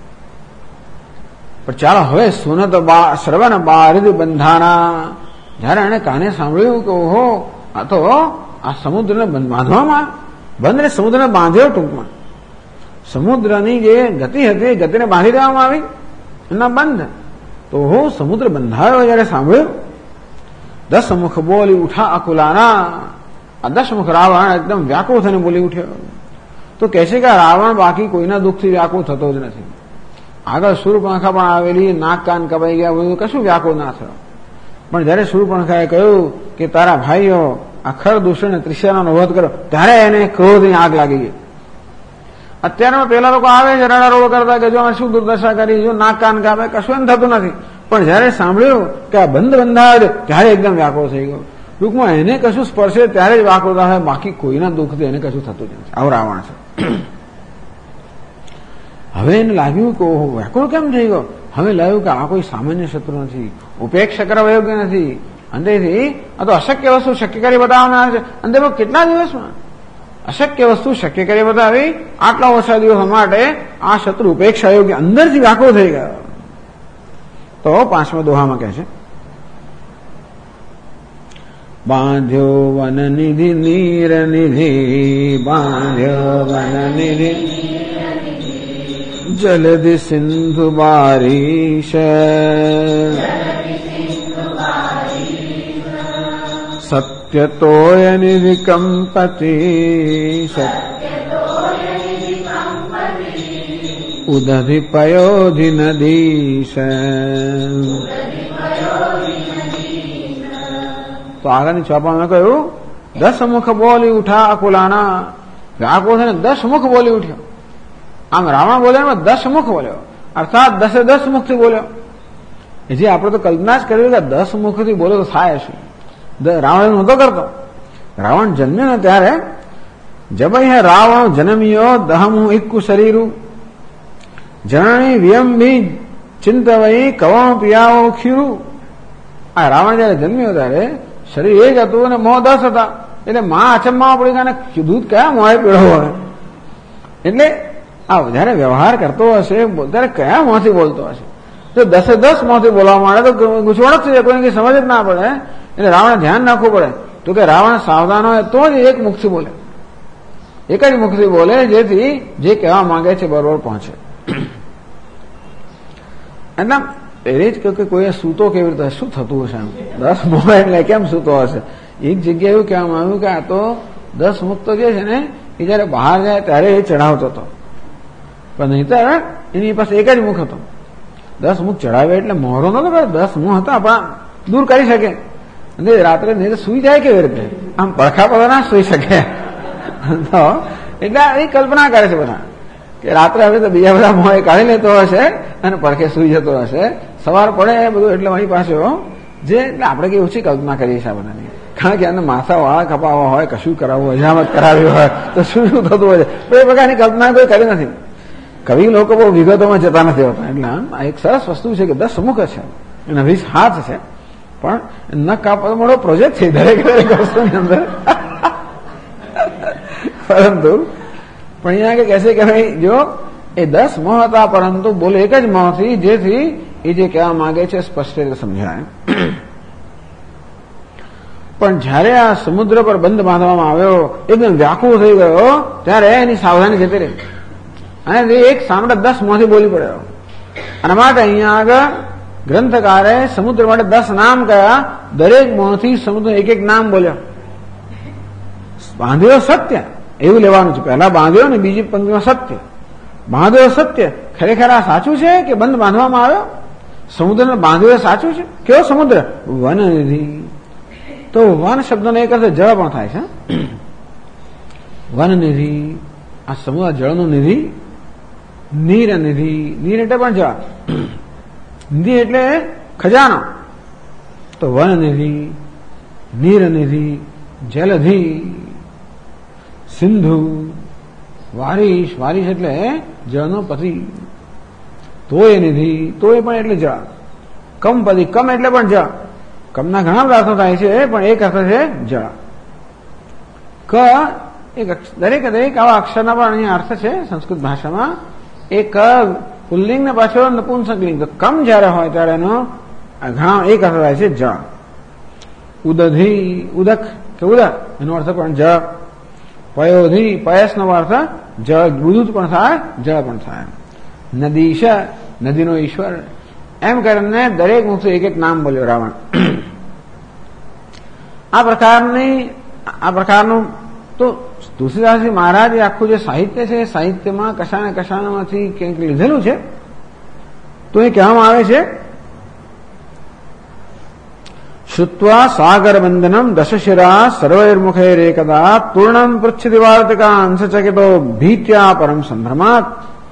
પણ ચાલો હવે સુનત શ્રવણ બારિદ બંધાના. જયારે એને કાને સાંભળ્યું કે ઓહો આ તો આ સમુદ્રને બાંધવામાં બંધને સમુદ્રને બાંધ્યો ટૂંકમાં. સમુદ્રની જે ગતિ હતી ગતિને બાંધી દેવામાં આવી એના બંધ. તો સમુદ્ર બંધાયો જયારે સાંભળ્યું, 10 મુખ બોલી ઉઠા અકુલાના. આ 10 મુખ રાવણ એકદમ વ્યાકુળ થઈને બોલી ઉઠ્યો. તો કહે છે કે રાવણ બાકી કોઈના દુઃખથી વ્યાકુળ થતો જ નથી. આગળ શૂર્પણખા પણ આવેલી, નાક કાન કપાઈ ગયા, બધું કશું વ્યાકુળ ના થયો. પણ જયારે શૂર્પણખાએ કહ્યું કે તારા ભાઈઓ અખર દૂષણ ત્રિશાનો વધ કરો, ત્યારે એને ક્રોધની આગ લાગી ગઈ. અત્યારમાં પેલા લોકો આવે છે રડારોડ કરતા કે જો અમે શું દુર્દશા કરી, જો નાક કાન કાપે, કશું એમ થતું નથી. પણ જયારે સાંભળ્યું કે આ બંધ બંધાવે ત્યારે એકદમ વ્યાકુળ થઈ ગયો. ટૂંકમાં એને કશું સ્પર્શે ત્યારે જ વ્યાકુળ થાય, બાકી કોઈના દુઃખથી એને કશું થતું જ નથી. આવો રાવણ છે. હવે એને લાગ્યું કે ઓહો વ્યાકુળ કેમ થઈ ગયો. હવે લાગ્યું કે આ કોઈ સામાન્ય શત્રુ નથી, ઉપેક્ષા કરવા યોગ્ય નથી. અંદરથી આ તો અશક્ય વસ્તુ શક્ય કરી બતાવવામાં આવે છે. અંદર કેટલા દિવસમાં અશક્ય વસ્તુ શક્ય કરી બતાવી, આટલા ઓછા દિવસો માટે આ શત્રુ ઉપેક્ષા યોગ્ય અંદરથી વ્યાકુળ થઈ ગયો. તો 5મા દોહામાં કહે છે, બાંધ્યો વન નિધિ નીર નિધિ, બાંધ્યો વન નિધિ જલધિ સિંધુ બારીશ, સત્ય તોય નિધિ કંપતિ, ઉદધિ પયોધિ નદીશ. તો આગળની ચોપામાં કહ્યું 10 મુખ બોલી ઉઠા અકુલાના. વ્યાકુળ થઈને 10 મુખ બોલી ઉઠ્યો. આમ રાવણ બોલ્યો 10 મુખ બોલ્યો, અર્થાત 10 મુખથી બોલ્યો. જે આપણે તો કલ્પના જ કરી કે 10 મુખથી બોલો તો થાય છે. રાવણ નહોતો કરતો. રાવણ જન્મ્યો ને ત્યારે જબઈ હે રાવણ જન્મ્યો દહમું ઇક્કુ શરીરું, જનની વ્યંભી ચિંતવઈ કવણ પિયાઓ ખીરું. આ રાવણ જયારે જન્મ્યો ત્યારે શરીર એ જ હતું અને મોં 10 હતા. એટલે માં અચંબામાં પડી ગયા, દૂધ કયા મોંએ પીળો હોય. એટલે આ જયારે વ્યવહાર કરતો હશે ત્યારે કયા મોંથી બોલતો હશે. જો 10 મોંથી બોલવા માંડે તો ગૂંચવણ જ થઈ જાય, કોઈને કઈ સમજ જ ના પડે. એટલે રાવણે ધ્યાન રાખવું પડે. તો કે રાવણ સાવધાન હોય તો જ એક મુખથી બોલે, એક જ મુખથી બોલે, જેથી જે કહેવા માંગે છે બરોબર પહોંચે. એટલે એ જ કે કોઈ સૂતો કેવી રીતે, શું થતું હશે? 10 મુખ એટલે કેમ સૂતો હશે? એક જગ્યાએ એવું કહેવામાં આવ્યું કે આ તો 10 મુખ તો જે છે ને એ જયારે બહાર જાય ત્યારે એ ચઢાવતો હતો, પણ નહીતર એની પાસે એક જ મુખ હતો. 10 મુખ ચઢાવે એટલે મોહરો નતો, 10 મુખ હતા પણ દૂર કરી શકે. અને રાત્રે નહીં સુઈ જાય કેવી રીતે? આમ પડખા પર ના સુઈ શકે. તો એટલે એ કલ્પના કરે છે બધા કે રાત્રે હવે તો બીજા બધા મોં કાઢી લેતો હશે અને પડખે સુઈ જતો હશે, સવાર પડે બધું. એટલે મારી પાસે જે એટલે આપણે કઈ ઓછી કલ્પના કરીએ છીએ બધાની. કારણ કે એને માથા વાળા કપાવવા હોય, કશું કરાવવું, હજામત કરાવી હોય તો શું શું થતું હોય છે. પણ એ પ્રકારની કલ્પના કોઈ કરી નથી. કવિ લોકો બહુ વિગતોમાં જતા નથી હોતા. એટલે આ એક સરસ વસ્તુ છે કે 10 મુખ છે, એના 20 હાથ છે, પણ ન કાપવાનો મોટો પ્રોજેક્ટ છે દરેક વસ્તુની અંદર. પરંતુ પણ અહીંયા કહે છે કે ભાઈ જો એ 10 મોહ હતા, પરંતુ બોલે એક જ મોહથી, જેથી એ જે કહેવા માંગે છે સ્પષ્ટ રીતે સમજાય. પણ જયારે આ સમુદ્ર પર બંધ બાંધવામાં આવ્યો, એકદમ વ્યાકુળ થઈ ગયો, ત્યારે એની સાવધાની જતી રહી અને એક સામે 10 મોંથી બોલી પડ્યો. અને માટે અહીંયા આગળ ગ્રંથકારે સમુદ્ર માટે 10 નામ કયા, દરેક મોંથી સમુદ્ર એક એક નામ બોલ્યો. બાંધ્યો સત્ય એવું લેવાનું છે. પહેલા બાંધ્યો ને બીજી પંક્તિમાં સત્ય. બાંધ્યો સત્ય, ખરેખર આ સાચું છે કે બંધ બાંધવામાં આવ્યો? સમુદ્રને બાંધ્યો સાચું છે? કેવો સમુદ્ર? વનનિધિ. તો વન શબ્દનો એક અર્થ જળ પણ થાય છે. વનનિધિ, આ સમુદ્ર જળનું નિધિ. નીર નિધિ, નીર એટલે પણ જળ, નિધિ એટલે ખજાનો. તો વનનિધિ, નીર નિધિ, જલધિ, સિંધુ, વારીશ, વારીશ એટલે જળનો પતિ. તોય નિધિ, તોય પણ એટલે જળ. કમપદી, કમ એટલે પણ જળ. કમના ઘણા બધા અર્થો થાય છે, પણ એક અર્થ છે જળ. ક દરેક આવા અક્ષરના પણ અહીંયા અર્થ છે સંસ્કૃત ભાષામાં. એક પુલ્લિંગ ને પાછો નપુંસકલિંગ. તો કમ જયારે હોય ત્યારે એનો ઘણા એક અર્થ થાય છે જળ. ઉદધિ, ઉદક કે ઉદક એનો અર્થ પણ જળ. પયોધિ, પયસનો અર્થ જળ બુદ્ધ પણ થાય, જળ પણ થાય. નદીશ, નદીનો ઈશ્વર, એમ કરીને દરેક મુખથી એક એક નામ બોલ્યો રાવણ. આ પ્રકારનું તો તુલસીદાસજી મહારાજ આખું જે સાહિત્ય છે, સાહિત્યમાં કશાને કશામાંથી કંઈક લીધેલું છે. તો એ કહેવામાં આવે છે, શ્રુત્વા સાગર બંધનમ દશશિરા સર્વૈર્મુખૈરેકદા પૂર્ણમ પૃચ્છતિ વાર્તિકાં સચકિતો ભીત્યા પરમ સંભ્રમાત.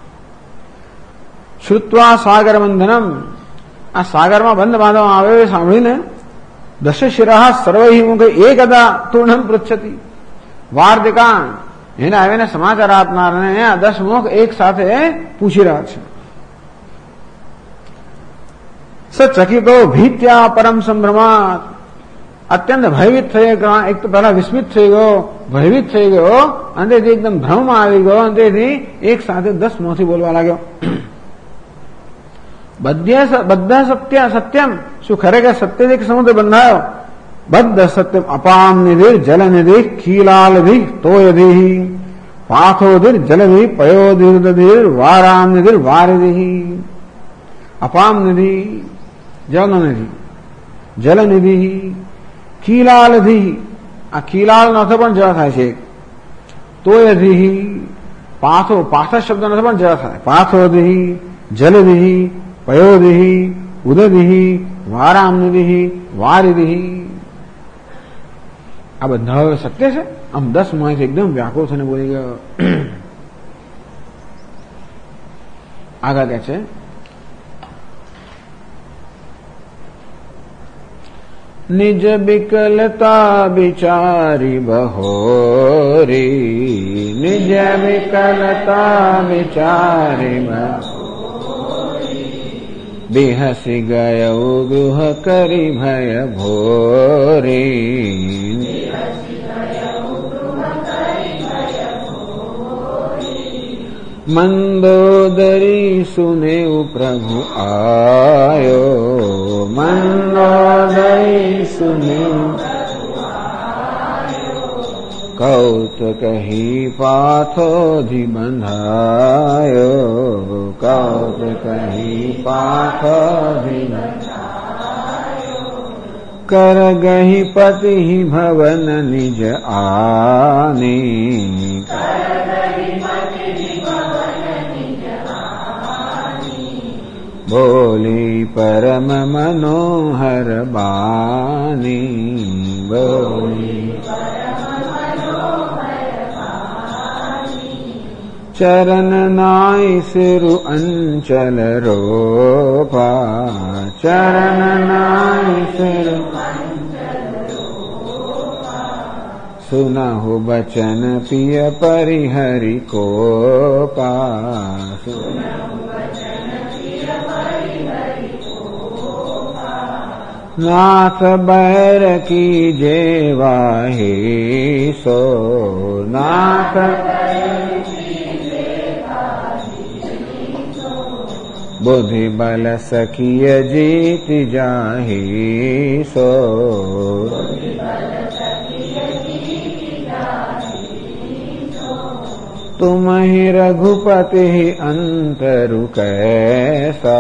શ્રુત્વા સાગર બંધનમ, આ સાગરમાં બંધ બાંધવામાં આવે સાંભળીને દશશિરા સર્વૈર્મુખે એકદા પૂર્ણમ પૃચ્છતિ વાર્તિકાં, એને આવીને સમાચાર આપનારને આ 10 મુખ એક સાથે પૂછી રહ્યા છે. સચકિતો ભીત્યા પરમ સંભ્રમાત, અત્યંત ભયભીત થઈ ગયો. એક તો પહેલા વિસ્મિત થઈ ગયો, ભયભીત થઈ ગયો, અંતેથી એકદમ ભ્રમમાં આવી ગયો, અંતેથી એક સાથે 10 મોંથી બોલવા લાગ્યો. બધા સત્યમ, શું ખરેખર સત્યથી સમુદ્ર બંધાયો? બદ્ધ સત્યમ અપામ નિધિર જલનિધિ ખીલાલધિ તોયધિ પાથોધિર જલધિ પયોધિર વારામ નિધિર વારિધિ. અપામ નિધિ જલનિધિ, જલનિધિ ખીલાલધિ, આ ખીલાલ નો પણ જળ થાય છે. તોયધિ પાથો, પાથ શબ્દ નો પણ જળ થાય. પાથોધિ જલધિ પયોધિ ઉદધિ વારામનિધિ વારિધિ. આ બધા સત્ય છે. આમ 10 માણસ એકદમ વ્યાકુળ થઈને બોલી ગયો. આગળ કહે છે, નિજ વિકલતા વિચારી બહોરી, નિજ વિકલતા વિચારી બેહસી ગયો ગૃહ કરી ભય ભોરી. મંદોદરી સુનેવ પ્રભુ આયો, મંદોદરી સુનેવ કૌતુક કહી પાથોધિ બંધાયો, કૌતુક કહી પાથોધિ કર ગહી પતિ ભવન નિજ આની. બોલી પરમ મનોહર બાની, બોલી ચરણ નાય સિરુ અંચલ રોપા, ચરણ નાય સિરુ સુનહુ બચન પિય પરિહરિ કોપા. नाथ बैर कीजे वाहे सो, नाथ बुद्धि बल सखिय जीत जाहि सो। तुम ही रघुपति अंतरु कैसा,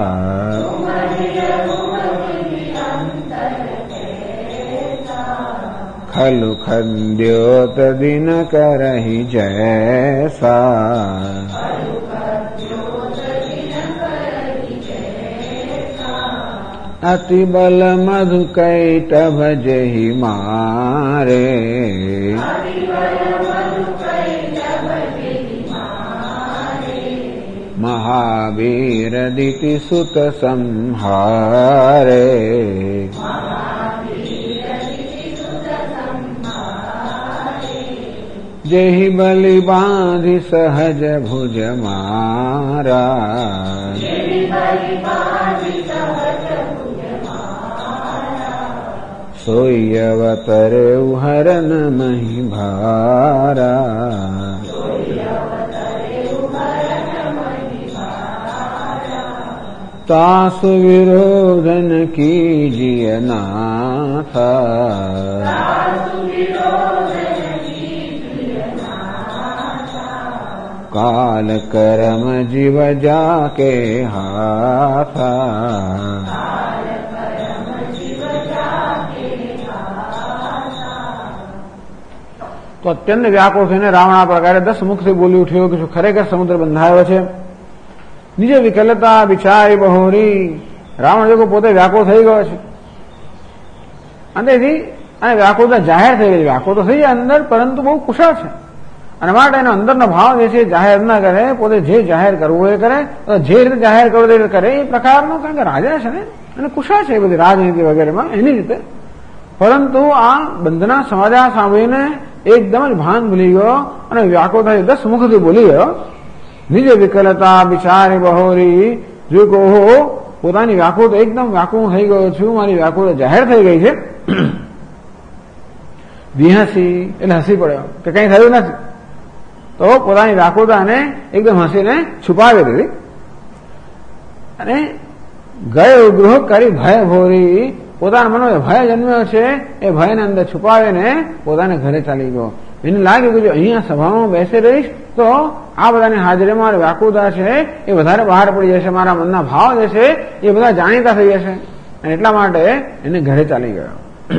खलु खद्योत दिन करहि जैसा। अति बल मधु कैटभ जहि मारे, महावीर दिति सुत संहारे। जहि बलि बांधि सहज भुज मारा, सोई अवतरे हरन महि भारा। तासु विरोधन कीजिय नाथा, काल करम जीव जाके हाथा। તો અત્યંત વ્યાકુળ થઈને રાવણ આ પ્રકારે 10 મુખથી બોલી ઉઠ્યો કે શું ખરેખર સમુદ્ર બંધાયો છે. નીચે વિકલતા વિચારી બહોરી, રાવણ જો પોતે વ્યાકુળ થઈ ગયો છે અને વ્યાકુળતા જાહેર થઈ ગઈ. વ્યાકુળ તો થઈ જાય અંદર, પરંતુ બહુ કુશળ છે અને માટે એનો અંદરનો ભાવ જે છે જાહેર ન કરે, પોતે જે જાહેર કરવું એ કરે, જે રીતે જાહેર કરવું એ કરે એ પ્રકારનો, કારણ કે રાજા છે ને અને કુશળ છે એ બધી રાજનીતિ વગેરેમાં એની રીતે. પરંતુ આ બંધના સમાચાર સાંભળીને એકદમ જ ભાન ભૂલી ગયો અને વ્યાકુળ થઈ 10 મુખથી બોલી ગયો. નીચે વિકલતા બિચારી બહોરી, જો કહો પોતાની વ્યાકુળ તો એકદમ વ્યાકુળ થઈ ગયો છું, મારી વ્યાકુળ જાહેર થઈ ગઈ છે. વિહસી એટલે હસી પડ્યો કે કઈ થયું નથી, તો પોતાની વ્યાકુળતાને એકદમ હસીને છુપાવી દીધી અને ગયો ગૃહ કરી ભય ભોરી, પોતાના મનમાં ભય જન્મ્યો છે એ ભયને અંદર છુપાવીને પોતાને ઘરે ચાલી ગયો. એને લાગ્યું કે જો અહીંયા સભામાં બેસી રહીશ તો આ બધાની હાજરીમાં મારી વ્યાકુળતા છે એ વધારે બહાર પડી જશે, મારા મનના ભાવ જે છે એ બધા જાણીતા થઈ જશે અને એટલા માટે એને ઘરે ચાલી ગયો.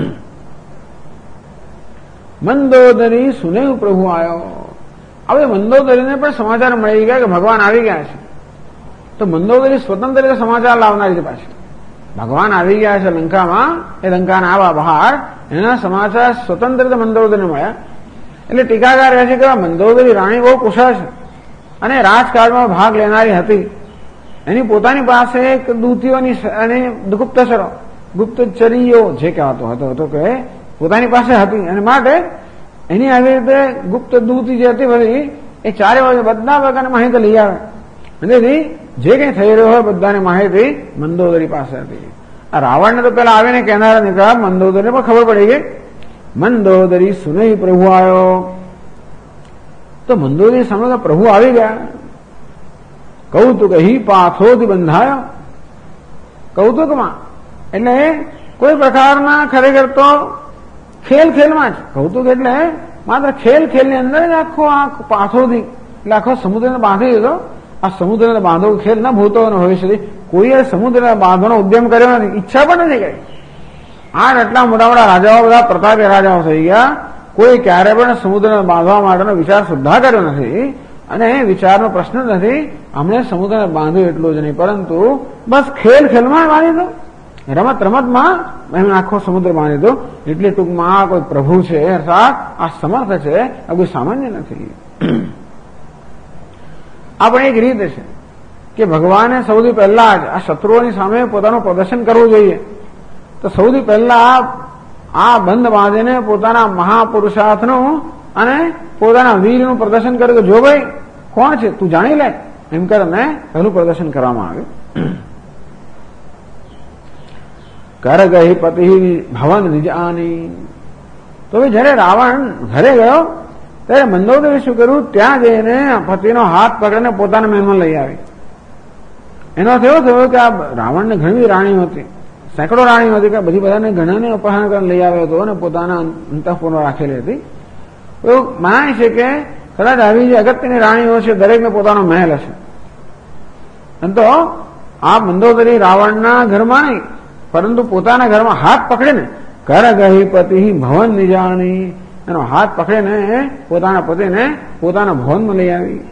મંદોદરી સુનેવ પ્રભુ આવ્યો. હવે મંદોદરીને પણ સમાચાર મળી ગયા કે ભગવાન આવી ગયા છે. તો મંદોદરી સ્વતંત્ર રીતે સમાચાર લાવનારી છે પાછી. ભગવાન આવી ગયા છે લંકામાં, એ લંકાના આવા બહાર એના સમાચાર સ્વતંત્ર રીતે મંદોદરીને મળ્યા. એટલે ટીકાકાર રહે છે કે મંદોદરી રાણી બહુ કુશળ છે અને રાજકારણમાં ભાગ લેનારી હતી. એની પોતાની પાસે એક દૂતીઓની અને ગુપ્તચરો, ગુપ્તચરીઓ જે કહેવાતો હતો કે પોતાની પાસે હતી અને માટે એની આવી રીતે ગુપ્ત દૂતી જે હતી બધી એ ચારે બાજુ બધા પ્રકારની માહિતી લઈ આવે અને જે કંઈ થઈ રહ્યો હોય બધાની માહિતી મંદોદરી પાસે હતી. આ રાવણને તો પેલા આવીને કહેનારા નીકળ્યા, મંદોદરીને પણ ખબર પડી ગઈ. મંદોદરી સુનઈ પ્રભુ આવ્યો. તો મંદોદરી સમય પ્રભુ આવી ગયા. કૌતુક હી પાથોથી બંધાયો. કૌતુકમાં એટલે કોઈ પ્રકારના ખરેખર તો ખેલમાં જ કૌતુક એટલે માત્ર ખેલની અંદર જ આખો આ પાથોથી એટલે આખો સમુદ્રને બાંધી દીધો. આ સમુદ્રને બાંધવો ખેલ ના ભૂતો અને ભવિષ્યથી કોઈએ સમુદ્રને બાંધવાનો ઉદ્યમ કર્યો નથી, ઈચ્છા પણ નથી કરી. આટલા મોટા મોટા રાજાઓ બધા પ્રતાપી રાજાઓ થઈ ગયા, કોઈ ક્યારે પણ સમુદ્રને બાંધવા માટેનો વિચાર સુદ્ધા કર્યો નથી અને વિચારનો પ્રશ્ન નથી. અમને સમુદ્રને બાંધ્યું એટલું જ નહીં, પરંતુ બસ ખેલમાં બાંધી દો, રમતમાં એમને આખો સમુદ્ર બાંધી દો. એટલે ટૂંકમાં આ કોઈ પ્રભુ છે, અર્થાત આ સમર્થ છે, આ કોઈ સામાન્ય નથી. આ પણ એક રીત છે કે ભગવાને સૌથી પહેલા જ આ શત્રુઓની સામે પોતાનું પ્રદર્શન કરવું જોઈએ. તો સૌથી પહેલા આ બંધ બાંધીને પોતાના મહાપુરુષાર્થનું અને પોતાના વીરનું પ્રદર્શન કર્યું કે જો ભાઈ કોણ છે તું જાણી લે, એમ કરીને પહેલું પ્રદર્શન કરવામાં આવ્યું. કર ગઈ પતિ ભવન નિજાની. તો જયારે રાવણ ઘરે ગયો ત્યારે મંદોદરી શું કર્યું, ત્યાં જઈને પતિનો હાથ પકડીને પોતાના મહેમાન લઈ આવી. એનો અર્થ એવો થયો કે આ રાવણને ઘણી રાણીઓ હતી, સેંકડો રાણીઓ હતી કે બધી બધાને ઘણાને અપહરણ કરીને લઈ આવ્યો હતો અને પોતાના અંતઃપુરમાં રાખેલી હતી. એવું માને છે કે કદાચ આવી જે અગત્યની રાણીઓ છે દરેકને પોતાનો મહેલ હશે. અને તો આ મંદોદરી રાવણના ઘરમાં નહીં પરંતુ પોતાના ઘરમાં હાથ પકડીને કર ગઈ પતિ ભવન નિજાણી, એનો હાથ પકડીને પોતાના પતિને પોતાના ભવનમાં લઈ આવી.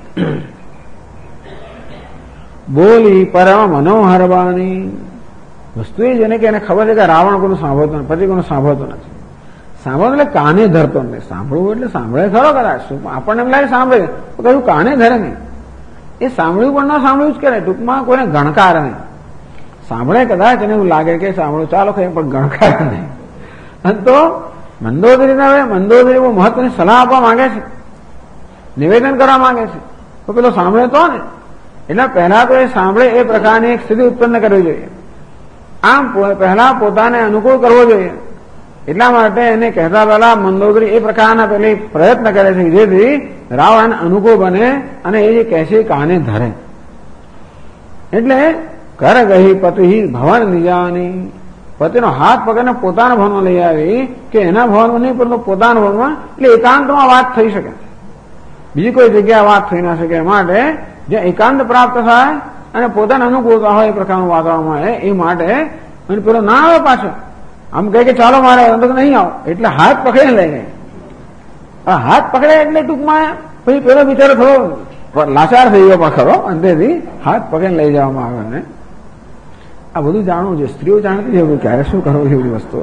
બોલી પરમ મનોહર બાની. વસ્તુ એ જેને કે એને ખબર છે કે રાવણ કોનું સાંભળતો નથી, પતિ કોનું સાંભળતો નથી. સાંભળતો એટલે કાને ધરતો નથી. સાંભળવું એટલે સાંભળે ખરો કદાચ, આપણને એમ લાગે સાંભળે તો કયું કાને ધરે નહીં. એ સાંભળ્યું પણ ન સાંભળ્યું જ કરે, ટૂંકમાં કોઈને ગણકાર નહીં. સાંભળે કદાચ એને એવું લાગે કે સાંભળ્યું ચાલો કઈ, પણ ગણકાર નહીં. અને તો મંદોદરી બહુ મહત્વની સલાહ આપવા માંગે છે, નિવેદન કરવા માંગે છે. તો પેલો સાંભળે તો ને, એટલે પહેલા તો એ સાંભળે એ પ્રકારની એક સ્થિતિ ઉત્પન્ન કરવી જોઈએ. આમ પહેલા પોતાને અનુકૂળ કરવો જોઈએ. એટલા માટે એને કહેતા પહેલા મંદોદરી એ પ્રકારના પેલી પ્રયત્ન કરે છે જેથી રાવણ અનુકૂળ બને અને એ જે કહે છે કાને ધરે. એટલે કર ગઈ પતિ ભવન નિજાની. પતિનો હાથ પકડીને પોતાના ભવનમાં લઈ આવી કે એના ભવનમાં નહીં પરંતુ પોતાના ભવનમાં, એટલે એકાંતમાં વાત થઈ શકે. બીજી કોઈ જગ્યા વાત થઈ ના શકે. માટે જ્યાં એકાંત પ્રાપ્ત થાય અને પોતાને અનુકૂળતા હોય એ પ્રકારનું વાતાવરણ મળે એ માટે અને પેલો ના આવે પાછો. આમ કહે કે ચાલો મારે નહીં આવો એટલે હાથ પકડીને લઈ જાય. હાથ પકડે એટલે ટૂંકમાં પછી પેલો બિચારો થોડો લાચાર થઈ ગયો પાછો અંતેથી હાથ પકડીને લઈ જવામાં આવે. ને આ બધું જાણવું છે. સ્ત્રીઓ જાણતી છે ક્યારે શું કરવું છે બધી વસ્તુઓ.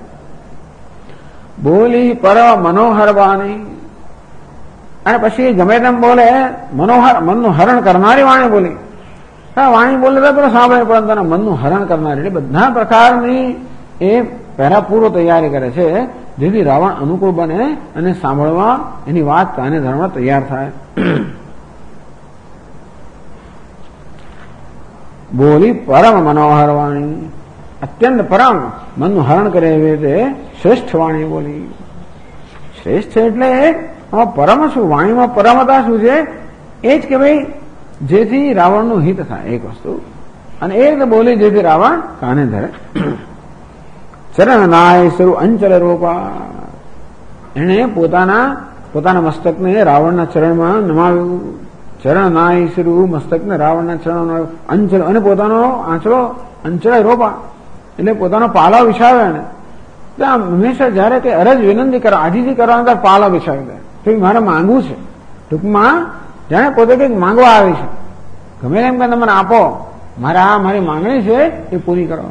બોલી પર મનોહર વાણી અને પછી ગમે તેમ બોલે મનોહર મનનું હરણ કરનારી વાણી બોલી. વાણી બોલે તો પેલો સાંભળે પરંતુ તેના મનનું હરણ કરનારી એટલે બધા પ્રકારની એ પહેલા પૂર્વ તૈયારી કરે છે જેથી રાવણ અનુકૂળ બને અને સાંભળવા એની વાત કાને ધરવા તૈયાર થાય. બોલી પરમ મનોહર વાણી અત્યંત પરમ મનનું હરણ કરે એવી રીતે શ્રેષ્ઠ વાણી બોલી. શ્રેષ્ઠ એટલે પરમ શું? વાણીમાં પરમતા શું છે? એ જ કે ભાઈ જેથી રાવણનું હિત થાય એક વસ્તુ અને એ રીતે બોલી જેથી રાવણ કાને ધરે. ચરણ નાય સ્વરૂપ અંચલ રોપા એને પોતાના મસ્તકને રાવણના ચરણમાં નમાવ્યું. ચરણ નાય સ્વરૂપ મસ્તકને રાવણના ચરણ અંચલ અને પોતાનો આંચળો અંચળે રોપા એટલે પોતાનો પાલો વિછાવે ને ત્યાં હંમેશા જયારે કઈ અરજ વિનંતી કરવા આજીજી કરવાના ત્યારે પાલો વિછાવી દે. તો મારે માંગવું છે ટૂંકમાં જાણે પોતે કંઈક માંગવા આવી છે. ગમે એમ કે તમે આપો મારી માંગણી છે એ પૂરી કરો.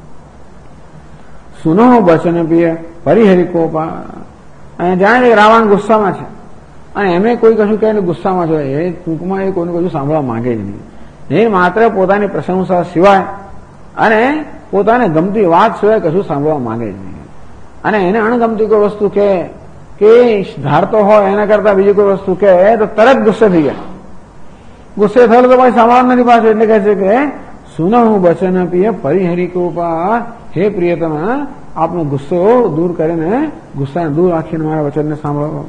સુનો વચન પીએ પરિહરી કોપા અને જાણે કે રાવણ ગુસ્સામાં છે અને એમે કોઈ કશું કહે ગુસ્સામાં છે એ ટૂંકમાં એ કોઈનું કશું સાંભળવા માંગે જ નહીં. એ માત્ર પોતાની પ્રશંસા સિવાય અને પોતાને ગમતી વાત સિવાય કશું સાંભળવા માંગે જ નહીં. અને એને અણગમતી કોઈ વસ્તુ કે ધારતો હોય એના કરતા બીજી કોઈ વસ્તુ કહે તો તરત ગુસ્સે થઈ જાય. ગુસ્સે થયેલો તો ભાઈ સાંભળવા નથી પાછું એટલે કહે છે કે સુનહુ વચન પીએ પરિહરી કૃપા હે પ્રિયતમા આપનો ગુસ્સો દૂર કરીને ગુસ્સાને દૂર રાખીને મારા વચનને સાંભળો.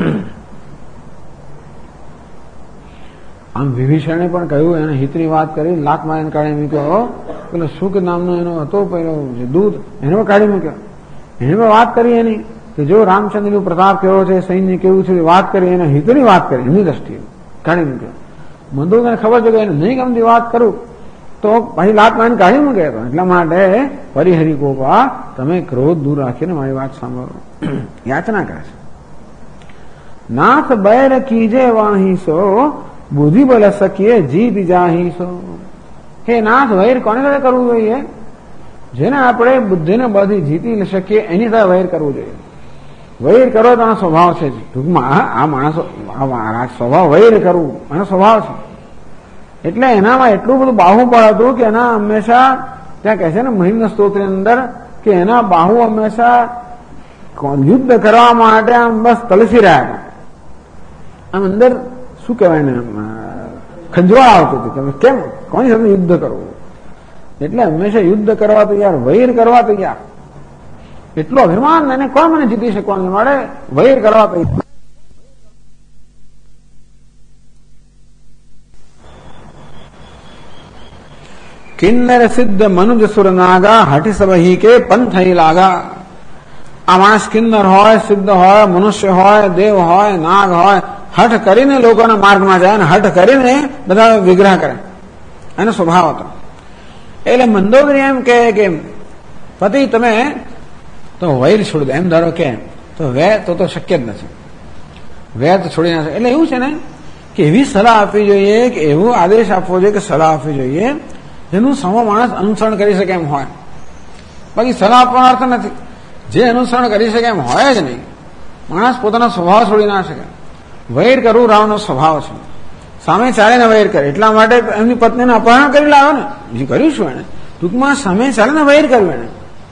આમ વિભીષણે પણ કહ્યું એને હિતની વાત કરી લાત મારીને કાઢી મૂક્યો. પેલો શુક નામનો એનો હતો પેલો દૂત એને પણ કાઢી મૂક્યો. એને પણ વાત કરી એની કે જો રામચંદ્રનો પ્રતાપ કેવો છે સૈન્ય કેવું છે વાત કરી એને હિતની વાત કરી એમની દ્રષ્ટિએ કાઢી મૂક્યો. મંદોદરને ખબર છે કે એને નહીં ગમતી વાત કરું તો પછી લાત મારીને કાઢી મૂકે તો એટલા માટે પરિહરી ગોપા તમે ક્રોધ દૂર રાખીને મારી વાત સાંભળો. યાચના કરે છે. નાથ બૈર કીજે વાહીસો બુદ્ધિ બલ શકીએ જીત જાહીસો. હે નાથ વૈર કોને સાથે કરવું જોઈએ? જેને આપણે બુદ્ધિને બધી જીતી શકીએ એની સાથે વૈર કરવું જોઈએ. વૈર કરો તો આનો સ્વભાવ છે. ટૂંકમાં આ માણસો સ્વભાવ વૈર કરવું આનો સ્વભાવ છે. એટલે એનામાં એટલું બધું બાહુબળ હતું કે એના હંમેશા ત્યાં કહે છે ને મહિમ્ન સ્તોત્રની અંદર કે એના બાહુ હંમેશા યુદ્ધ કરવા માટે આમ બસ તલસી રહ્યા હતા. આમ અંદર શું કહેવાય ને ખંજવાળ આવતું હતું કે કેમ કોની સાથે યુદ્ધ કરવું. એટલે હંમેશા યુદ્ધ કરવા તૈયાર વૈર કરવા તૈયાર. એટલું અભિમાન એને કોણ મને જીતી શકવાનું મળે વૈર કરવા તૈયાર. કિન્નર સિદ્ધ મનુજ સુર નાગા હઠ સબહી કે પંથઈ લાગા. આ માણસ કિન્નર હોય સિદ્ધ હોય મનુષ્ય હોય દેવ હોય નાગ હોય હઠ કરીને લોકોના માર્ગમાં જાય અને હઠ કરીને બધા વિગ્રહ કરે એનો સ્વભાવ હતો. એટલે મંદોદરી એમ કે પતિ તમે તો વૈર છોડી દો એમ ધારો કે તો વે તો શક્ય જ નથી. વે તો છોડી ના શકે. એટલે એવું છે ને કે એવી સલાહ આપવી જોઈએ કે એવો આદેશ આપવો જોઈએ કે સલાહ આપવી જોઈએ જેનું સમો માણસ અનુસરણ કરી શકે એમ હોય. બાકી સલાહ આપવાનો અર્થ નથી. જે અનુસરણ કરી શકે એમ હોય જ નહીં. માણસ પોતાનો સ્વભાવ છોડી ના શકે. વૈર કરવું રાવણનો સ્વભાવ છે. સામે ચાલીને વૈર કરે એટલા માટે એમની પત્નીને અપહરણ કરી લાવ્યો ને બીજું કર્યું શું એને ટૂંકમાં સામે ચાલીને વૈર કર્યું એને.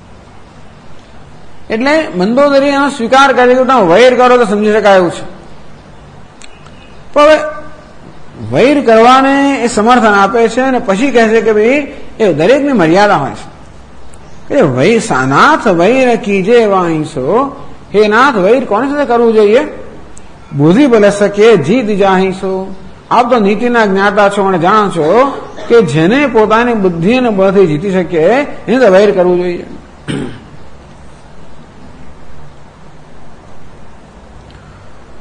એટલે મંદોદરી એનો સ્વીકાર કરી કે તમે વૈર કરો તો સમજી શકાય એવું છે. તો હવે વૈર કરવાને એ સમર્થન આપે છે અને પછી કહે છે કે ભાઈ એ દરેકની મર્યાદા હોય છે. વૈ નાથ વૈર કીજે વાહીસો. હે નાથ વૈર કોની સાથે કરવું જોઈએ? બુદ્ધિ બલ શકે જીત જાહીસો. આપ તો નીતિના જ્ઞાતા છો અને જાણો છો કે જેને પોતાની બુદ્ધિ અને બળથી જીતી શકે એને તો વૈર કરવું જોઈએ.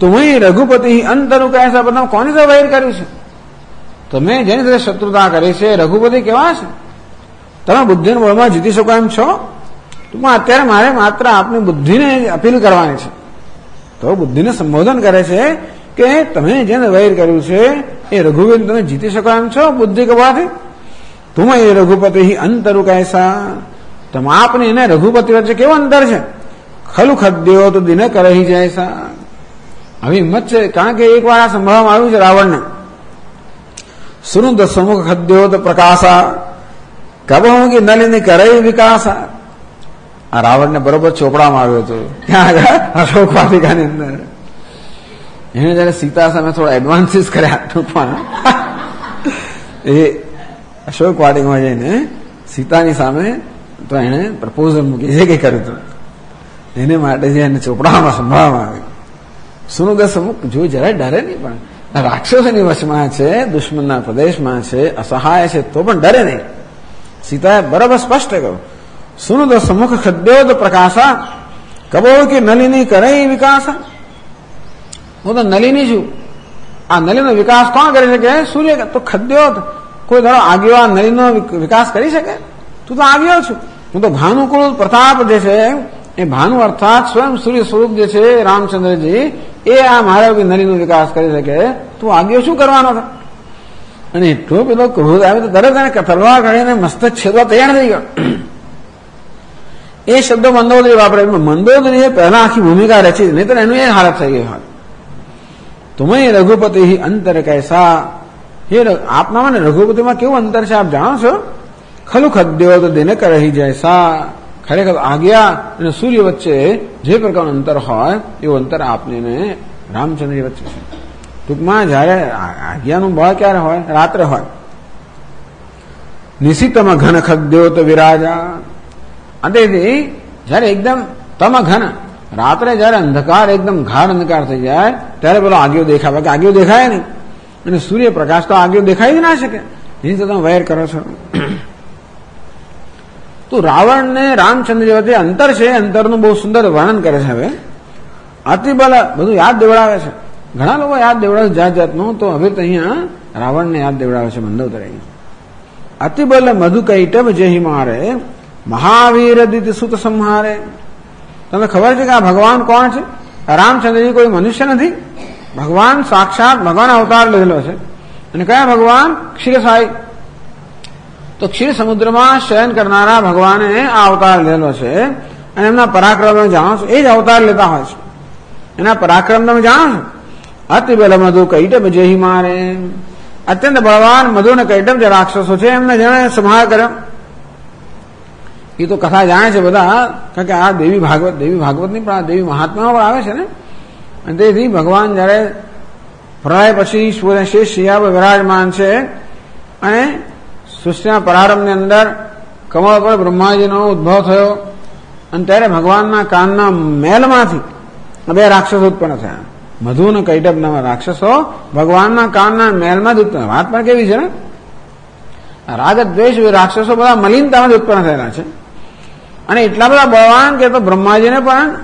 तुम्हें रघुपति अंतरु कैसा, बताओ કોની સાથે વૈર કર્યું છે? તમે જેની સાથે શત્રુતા કરી છે રઘુપતિ કેવા છે? તમે બુદ્ધિના બળમાં જીતી શકો એમ છો? ટૂંકમાં અત્યારે મારે માત્ર આપની બુદ્ધિને અપીલ કરવાની છે. તો બુદ્ધિને સંબોધન કરે છે કે તમે જેને વૈર કર્યું છે એ રઘુવીર તમે જીતી શકો એમ છો બુદ્ધિ કહેવાથી? તમે એ રઘુપતિ અંતરુ કૈસા, તમે આપને એને રઘુપતિ વચ્ચે કેવો અંતર છે? ખલુ ખદ્યો તો દિન કરહી જૈસા. હવે હિંમત છે, કારણ કે એક વાર આ સંભળવામાં આવ્યું છે રાવણને. સુરુદ સમુખ ખદ્યો તો પ્રકાશા, કબહું કે નલિની કરહી વિકાસા. આ રાવણને બરોબર ચોપડામાં આવ્યો હતો ત્યાં અશોક વાટિકાની અંદર. એને જયારે સીતા સામે થોડા એડવાન્સીસ કર્યા ટૂંકમાં, એ અશોક વાટિકામાં જઈને સીતાની સામે તો એને પ્રપોઝલ મૂકી, જે કઈ કર્યું હતું એને માટે જે એને ચોપડામાં સંભાળવામાં આવ્યું. સુનુદ સમુખ જો જરાય ડરે નહીં, પણ રાક્ષસોની વશમાં છે, દુશ્મનના પ્રદેશમાં છે, અસહાય છે, તો પણ ડરે નહીં. સીતાએ બરાબર સ્પષ્ટ કહ્યું, સુનુદ સમુખ ખદ્યોત પ્રકાશા, કબો કે નલિની કરે વિકાસા. હું તો નલિની છું, આ નલિનો વિકાસ કોણ કરી શકે? સૂર્ય. તો ખદ્યોત, કોઈ ધારો આગેવો આ નલિનો વિકાસ કરી શકે? તું તો આવ્યો છું. હું તો ભાનુકુળ પ્રતાપ જે છે એ ભાનુ અર્થાત સ્વયં સૂર્ય સ્વરૂપ જે છે રામચંદ્રજી, એ આ મારા નલિનો વિકાસ કરી શકે. તું આગળ શું કરવાનો હતો? અને એટલો પેલો ક્રોધ આવે તો તરત એને તલવાર કાઢીને મસ્તક છેદવા તૈયાર થઈ ગયો. એ શબ્દ મંદોદરી વાપરે. મંદોદરીએ પહેલા આખી ભૂમિકા રચી, નહીં તો એનું એ હાલત થઈ ગઈ હોય. તમે રઘુપતિ અંતર કૈસા, એ આપના મને રઘુપતિમાં કેવું અંતર છે આપ જાણો છો? ખલુ ખદ્યો તો દિન કરહી જૈસા. ખરેખર આજ્ઞા અને સૂર્ય વચ્ચે જે પ્રકારનું અંતર હોય એવું અંતર આપને રામચંદ્રજી વચ્ચે છે. ટૂંકમાં જયારે આજ્ઞાનું બળ ક્યારે હોય? રાત્રે હોય. નિશિતમાં ઘન ખદ્યો તો વિરાજા. તેથી જયારે એકદમ તમ ઘન, રાત્રે જયારે અંધકાર એકદમ ગાઢ અંધકાર થઈ જાય ત્યારે પેલો આગિયો દેખાય. બાકી આગિયો દેખાય નહીં, અને સૂર્યપ્રકાશ તો આગિયો દેખાઈ જ ના શકે. એની તો તમે વૈર કરો છો. તો રાવણ ને રામચંદ્રજી વચ્ચે અંતર છે, અંતરનું બહુ સુંદર વર્ણન કરે છે. હવે અતિબલ બધું યાદ દેવડાવે છે. ઘણા લોકો યાદ દેવડાવે જાત જાતનું, તો હવે તો અહીંયા રાવણને યાદ દેવડાવે છે મંદોદરી. અતિબલ મધુ કૈટબ જેહી મારે, મહાવીર દિતિ સુત સંહારે. તમને ખબર છે કે આ ભગવાન કોણ છે? રામચંદ્રજી કોઈ મનુષ્ય નથી. ભગવાન સાક્ષાત ભગવાન અવતાર લીધેલો છે. અને કયા ભગવાન? ક્ષીરસાઈ. તો ક્ષીર સમુદ્રમાં શયન કરનારા ભગવાને આ અવતાર લીધેલો છે. અને એમના પરાક્રમ જાણો છો, એ જ અવતાર લેતા હોય છે. એના પરાક્રમ તમે જાણો છો? અતિ બલ મધુ કૈટબ જેહી મારે. અત્યંત બળવાન મધુ અને કૈટબ જે રાક્ષસો છે એમને જેને સંહાર કર્યો. એ તો કથા જાણે છે બધા, કારણ કે આ દેવી ભાગવત ની પણ આ દેવી મહાત્મામાં પણ આવે છે ને. અને તેથી ભગવાન જયારે પ્રલય પછી શેષ શિયા વિરાજમાન છે, અને સૃષ્ટિના પ્રારંભની અંદર કમળ પર બ્રહ્માજીનો ઉદ્ભવ થયો, અને ત્યારે ભગવાનના કાનના મેલમાંથી બે રાક્ષસો ઉત્પન્ન થયા. મધુ અને કૈટબ નામના રાક્ષસો ભગવાનના કાનના મેલમાં જ ઉત્પન્ન. વાત પણ કેવી છે ને, રાગ દ્વેષ રાક્ષસો બધા મલિનતામાં જ ઉત્પન્ન થયેલા છે. અને એટલા બધા બળવાન કે તો બ્રહ્માજીને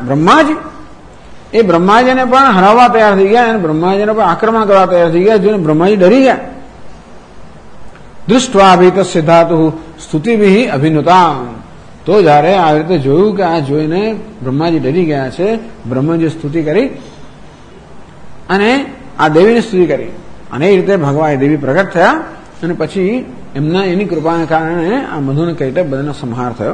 પણ હરાવવા તૈયાર થઈ ગયા, અને બ્રહ્માજીને પણ આક્રમણ કરવા તૈયાર થઈ ગયા. જોઈને બ્રહ્માજી ડરી ગયા. દૃષ્ટવાભિત સિદ્ધાતુ સ્તુતિભિ અભિનુતા. તો જયારે આવી રીતે જોયું કે આ જોઈને બ્રહ્માજી ડરી ગયા છે, બ્રહ્માજી સ્તુતિ કરી અને આ દેવીની સ્તુતિ કરી, અને એ રીતે ભગવાન દેવી પ્રગટ થયા. અને પછી એની કૃપાને કારણે આ મધુને કૈટબ બધાનો સંહાર થયો.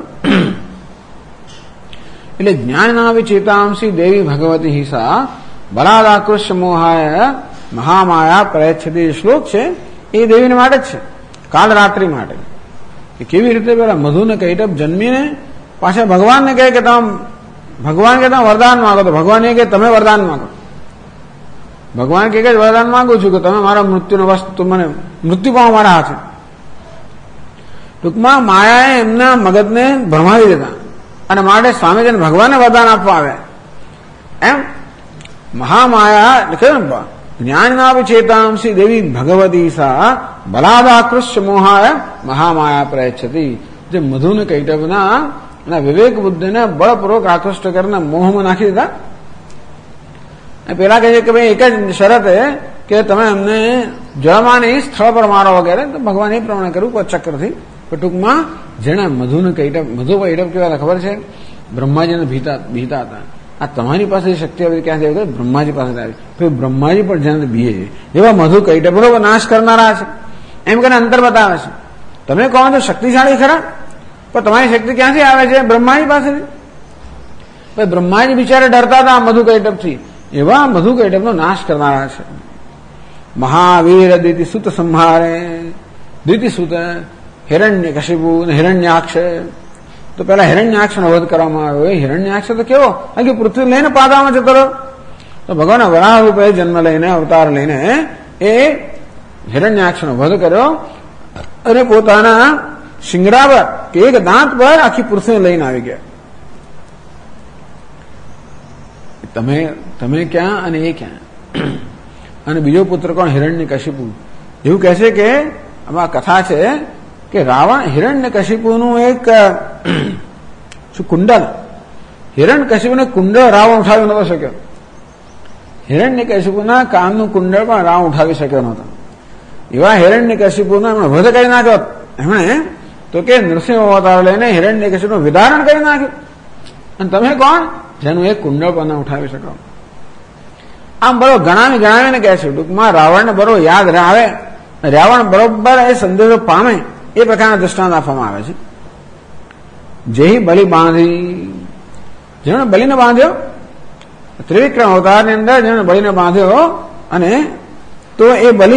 એટલે જ્ઞાનના વિચેતાંશી દેવી ભગવતી હિસા બલાદાકૃષ્ય મોહાય મહામાયા પ્રયચ્છતી. શ્લોક છે એ દેવીને માટે જ છે, કાલ રાત્રિ માટે. કે કેવી રીતે પેલા મધુને કૈટબ જન્મીને પાછા ભગવાનને કહે કે ભગવાન કે તમે વરદાન માંગો, તો ભગવાન એ કે તમે વરદાન માંગો. ભગવાન કે વરદાન માંગુ છું કે તમે મારા મૃત્યુનો વસ્તુ મને મૃત્યુ પામો મારા હાથે. ટૂંકમાં માયાએ એમના મગજને ભરમાવી દીધા, અને માટે સ્વામીજીને ભગવાનને વરદાન આપવા આવ્યા. એમ મહામાયા એટલે જ્ઞાનના વિચેતાંશી દેવી ભગવતી સા બલાદાકૃષ્ય મોહાય મહામાયા પ્રયચ્છતી. જે મધુને કૈટબના વિવેક બુદ્ધિને બળપૂર્વક આકૃષ્ટ કરીને મોહમાં નાખી દીધા. પેલા કહે છે કે ભાઈ એક જ શરત કે તમે અમને જળમાં નહીં સ્થળ પર મારો વગેરે, તો ભગવાન એ પ્રમાણે કર્યું ચક્રથી. ટૂંકમાં જેને મધુ વૈડપ કેવા ખબર છે, બ્રહ્માજીને ભીતા હતા. આ તમારી પાસે શક્તિ આવી ક્યાંથી આવી? બ્રહ્માજી પાસે આવી. તો બ્રહ્માજી પણ જેને બીએ છે એવા મધુ કૈટભ બરોબર નાશ કરનારા છે, એમ કરીને અંતર બતાવે છે. તમે કહો છો શક્તિશાળી ખરા, પણ તમારી શક્તિ ક્યાંથી આવે છે? બ્રહ્માજી પાસેથી. ભાઈ બ્રહ્માજી બિચારે ડરતા હતા મધુ કૈટભથી, એવા મધુ કૈટભનો નાશ કરનારા છે. મહાવીર દિતિસુત સંહારે, દિતિસુત હિરણ્યકશિપુ અને હિરણ્યાક્ષ. તો પેલા હિરણ્યાક્ષનો વધ કરવામાં આવ્યો. એ હિરણ્યાક્ષ તો કેવો, કારણ કે પૃથ્વી લઈને પાતામાં જતો રહ્યો. તો ભગવાન વરાહ રૂપે જન્મ લઈને અવતાર લઈને એ હિરણ્યાક્ષનો વધ કર્યો અને પોતાના શિંગડા પર કે એક દાંત પર આખી પૃથ્વી લઈને આવી ગયા. તમે ક્યાં અને એ ક્યાં? અને બીજો પુત્ર કોણ? હિરણ્યકશિપુ. એવું કહે છે કે આમાં કથા છે કે રાવણ હિરણ્યકશિપુનું એક કુંડલ, હિરણ્યકશિપુને કુંડળ રાવણ ઉઠાવી નતો શક્યો. હિરણ્યકશિપુના કાનનું કુંડળ પણ રાવણ ઉઠાવી શક્યો નતો. એવા હિરણ્યકશિપુનો એમણે વધ કરી નાખ્યો. એમણે તો કે નૃસિંહ અવતાર લઈને હિરણ્યકશિપુનું વિદારણ કરી નાખ્યું. અને તમે કોણ? જેનું એક કુંડળ પણ ના ઉઠાવી શકો. આમ બરોબર ગણાવીને કહે છે. ટૂંકમાં રાવણને બરોબર યાદ આવે, રાવણ બરોબર એ સંદેશો પામે એ પ્રકારના દ્રષ્ટાંત આપવામાં આવે છે. જેહી બલિ બાંધી, જેમણે બલિને બાંધ્યો, ત્રિવિક્રમ અવતારની અંદર જેમણે બલિને બાંધ્યો, અને તો એ બલિ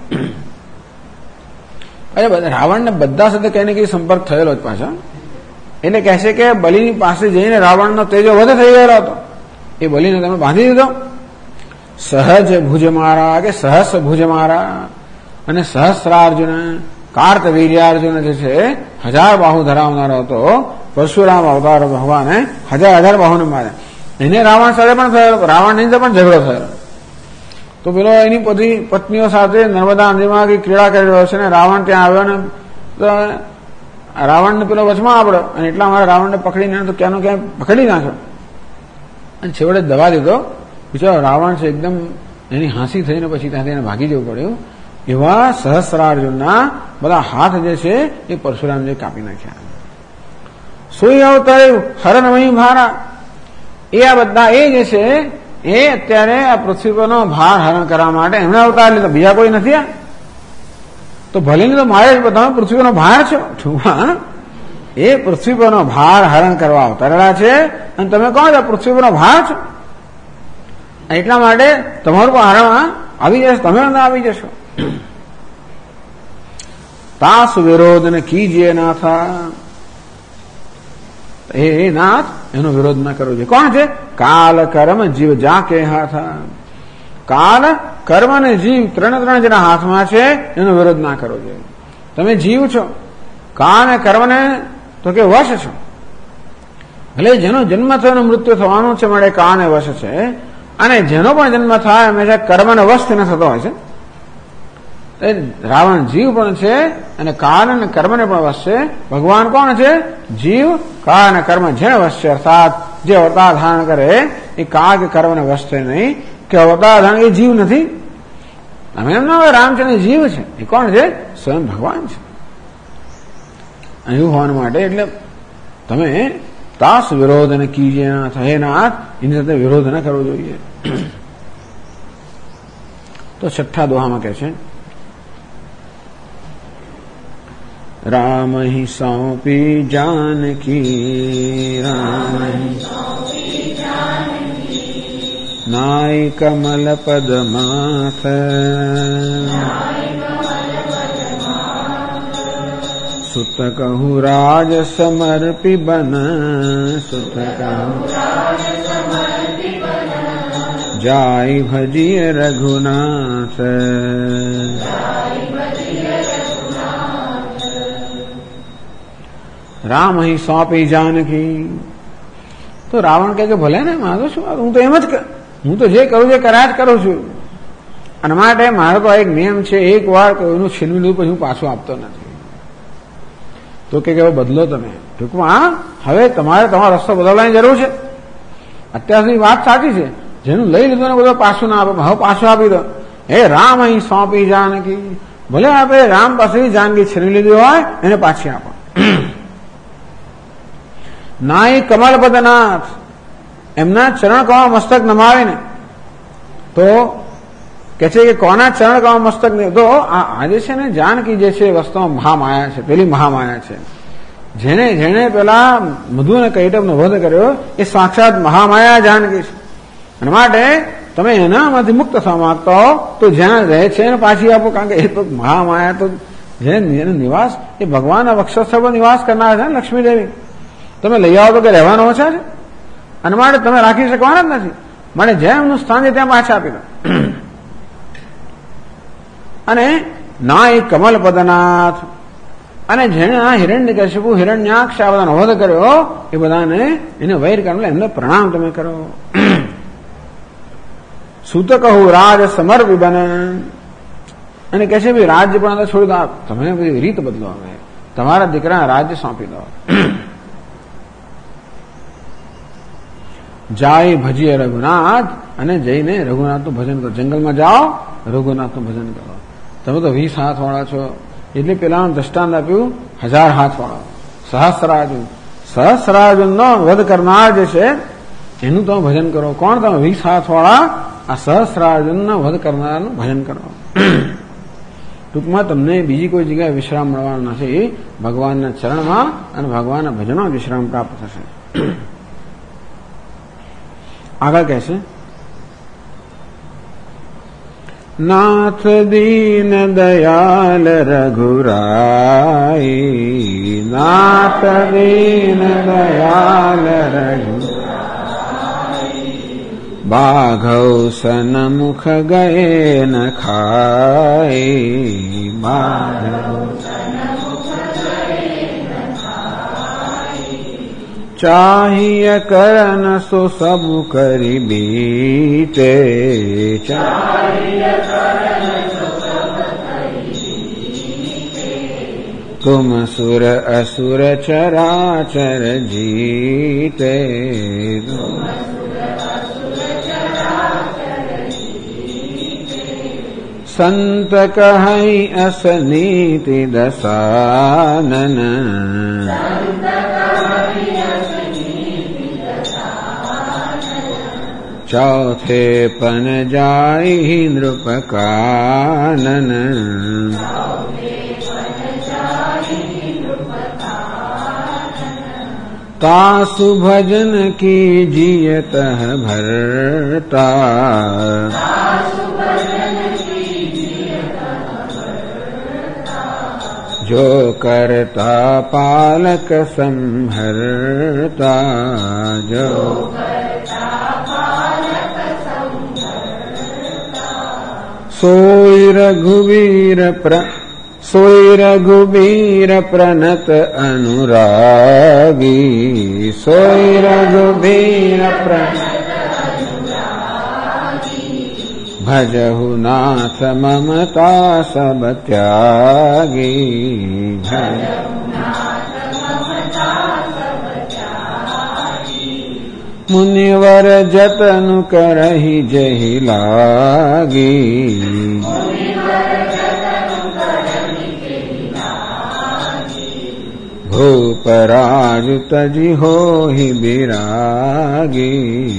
રાવણને બધા સાથે કઈ ને કઈ સંપર્ક થયેલો જ પાછા. એટલે કહે છે કે બલિની પાસે જઈને રાવણનો તેજો વધે થઈ ગયેલો હતો. એ બલિને તમે બાંધી દીધો. સહજ ભુજ મારા કે સહસ ભુજ મારા, અને સહસ્રાર્જુન કાર્તવીર્યાર્જુન જે છે 1000 બાહુ ધરાવનારો હતો. પરશુરામ અવતાર ભગવાને 1000 બાહુને માર્યા. એને રાવણ સાથે પણ થયો, રાવણની અંદર પણ ઝઘડો થયો. તો પેલો એની બધી પત્નીઓ સાથે નર્મદા નદીમાં ક્રીડા કરી રહ્યો છે ને રાવણ ત્યાં આવ્યો ને રાવણને પેલો વચમાં આપડ્યો, અને એટલા માટે રાવણને પકડીને તો ક્યાંનો ક્યાં પકડી નાખ્યો અને છેવટે દવા દીધો. બિચારો રાવણ છે એકદમ એની હાંસી થઈને પછી ત્યાંથી એને ભાગી જવું પડ્યું. એવા સહસ્રાર્જુનના બધા હાથ જે છે એ પરશુરામજી કાપી નાખ્યા. સોય અવતારે હરણમય ભારા, એ આ બધા એ જે છે એ અત્યારે આ પૃથ્વી પરનો ભાર હરણ કરવા માટે એમણે અવતાર લીધો, બીજા કોઈ નથી. આ તો ભલે તો મારે તમે પૃથ્વી પરનો ભાર છો, એ પૃથ્વી પરનો ભાર હરણ કરવા અવતારેલા છે, અને તમે કહો છો પૃથ્વી પરનો ભાર છો. એટલા માટે તમારું પણ હરણ આવી જશે, તમે અંદર આવી જશો. તાસ વિરોધ ને કીજીએ નાથા, એ નાથ એનો વિરોધ ના કરવો જોઈએ. કોણ છે? કાલ કર્મ જીવ જાકે હાથા. કાલ કર્મ અને જીવ ત્રણ જેના હાથમાં છે, એનો વિરોધ ના કરવો જોઈએ. તમે જીવ છો, કાલ અને કર્મને તો કે વશ છો. એટલે જેનો જન્મ થયો અને મૃત્યુ થવાનું છે માટે કાને વશ છે, અને જેનો પણ જન્મ થાય હંમેશા કર્મને વશ થઈને થતો હોય છે. રાવણ જીવ પણ છે અને કાળ અને કર્મને પણ વશ છે. ભગવાન કોણ છે? જીવ, કાળ અને કર્મ જેને વશ છે. અર્થાત જે અવતાર ધારણ કરે એ કાળ કે કર્મને વશ છે નહીં, કે અવતાર ધારણ એ જીવ નથી. અમે એમ ના રામચંદ્ર જીવ છે, એ કોણ છે? સ્વયં ભગવાન છે. એવું હોવા માટે એટલે તમે તાસ વિરોધ અને કીજે નાથ, હે નાથ, એની સાથે વિરોધ ન કરવો જોઈએ. તો 6થા દોહામાં કહે છે, राम ही सौंपी जानकी, राम नाई कमल पद माथ, सुत कहु राज समर्पि बन, सुत कहु जाय भजिय रघुनाथ. રામ અહીં સોંપી જાનકી. તો રાવણ કહે કે ભલે ને, મારો શું, હું તો એમ જ હું તો જે કરું છે કર્યા જ કરું છું, અને માટે મારો તો એક નિયમ છે, એક વાર કોઈનું છીનવી લીધું પછી હું પાછું આપતો નથી. તો કે હવે બદલો તમે. ટૂંકમાં હવે તમારે તમારો રસ્તો બદલવાની જરૂર છે. અત્યાર સુધી વાત સાચી છે, જેનું લઈ લીધું ને બધું પાછું ના આપે, હવે પાછું આપી દો. હે રામ અહીં સોંપી જાનકી, ભલે આપણે રામ પાસેથી જાનકી છીનવી લીધી હોય એને પાછી આપો. નાઈ કમલ પદનાથ, એમના ચરણ કમળ મસ્તક નમાવે ને તો કે છે કે કોના ચરણ કમળ મસ્તક નહીં, તો આ જે છે ને જાનકી જે છે વસ્તુમાં મહામાયા છે, પેલી મહામાયા છે. જેને પેલા મધુ અને કૈટબનો વધ કર્યો એ સાક્ષાત મહામાયા જાનકી છે. અને માટે તમે એનામાંથી મુક્ત થવા માંગતા હો તો જ્યાં રહે છે એને પાછી આપો, કારણ કે એ તો મહામાયા તો જેનો નિવાસ એ ભગવાનના વક્ષસ્થળ પર નિવાસ કરનાર છે ને લક્ષ્મી દેવી. તમે લઈ આવો તો કે રહેવાનો ઓછા છે, અને માટે તમે રાખી શકવાના જ નથી. માટે જેમ એમનું સ્થાન છે ત્યાં પાછા આપી દો. અને ના એ કમલ પદનાથ, અને જેને આ હિરણ્યકશિપુ હિરણ્યાક્ષ આ બધાનો વધ કર્યો એ બધાને એને વૈર કરવા એમને પ્રણામ તમે કરો. સૂત કહું રાજ સમર વિબન, અને કહે છે ભાઈ રાજ્ય પણ છોડી દો, તમે બધી રીત બદલો, હવે તમારા દીકરા રાજ્ય સોંપી દો. જાય ભજીએ રઘુનાથ, અને જઈને રઘુનાથનું ભજન કરો. જંગલમાં જાઓ, રઘુનાથનું ભજન કરો. તમે તો 20 હાથ વાળા છો, એટલે પેલાનું દ્રષ્ટાંત આપ્યું 1000 હાથ વાળો સહસ્રાર્જુન. સહસ્રાર્જુનનો વધ કરનાર જે છે એનું તમે ભજન કરો. કોણ? તમે 20 હાથ વાળા આ સહસ્રાર્જુનનો વધ કરનારનું ભજન કરો. ટૂંકમાં તમને બીજી કોઈ જગ્યાએ વિશ્રામ મળવાનો નથી, ભગવાનના ચરણમાં અને ભગવાનના ભજનમાં વિશ્રામ પ્રાપ્ત થશે. આગળ કહે છે નાથ દીન દયાલ રઘુરાઈ, નાથ દીન દયાલ રઘુરાઈ, બાઘવ સન્મુખ ગયે ન ખાઈ, બાઘવ चाहिए करन सो सब करी बीते, चाहिए करन सो सब करी बीते, तुम सुर असुर चराचर जीते, तुम सुर असुर चराचर जीते, संत कहई असनीति दसानन, संत चौथे पन जाई नृप कानन, तासु भजन की जियत भरता, जो करता पालक संहरता, जो सोई रघुवीर प्रणत अनुरागी, सोई रघुवीर प्रणत अनुरागी, भजहु नाथ ममता सब त्यागी, भजहु नाथ ममता सब त्यागी, मुनिवर जतन करहि जहि लागी, भूपराज तजि होहि बिरागी,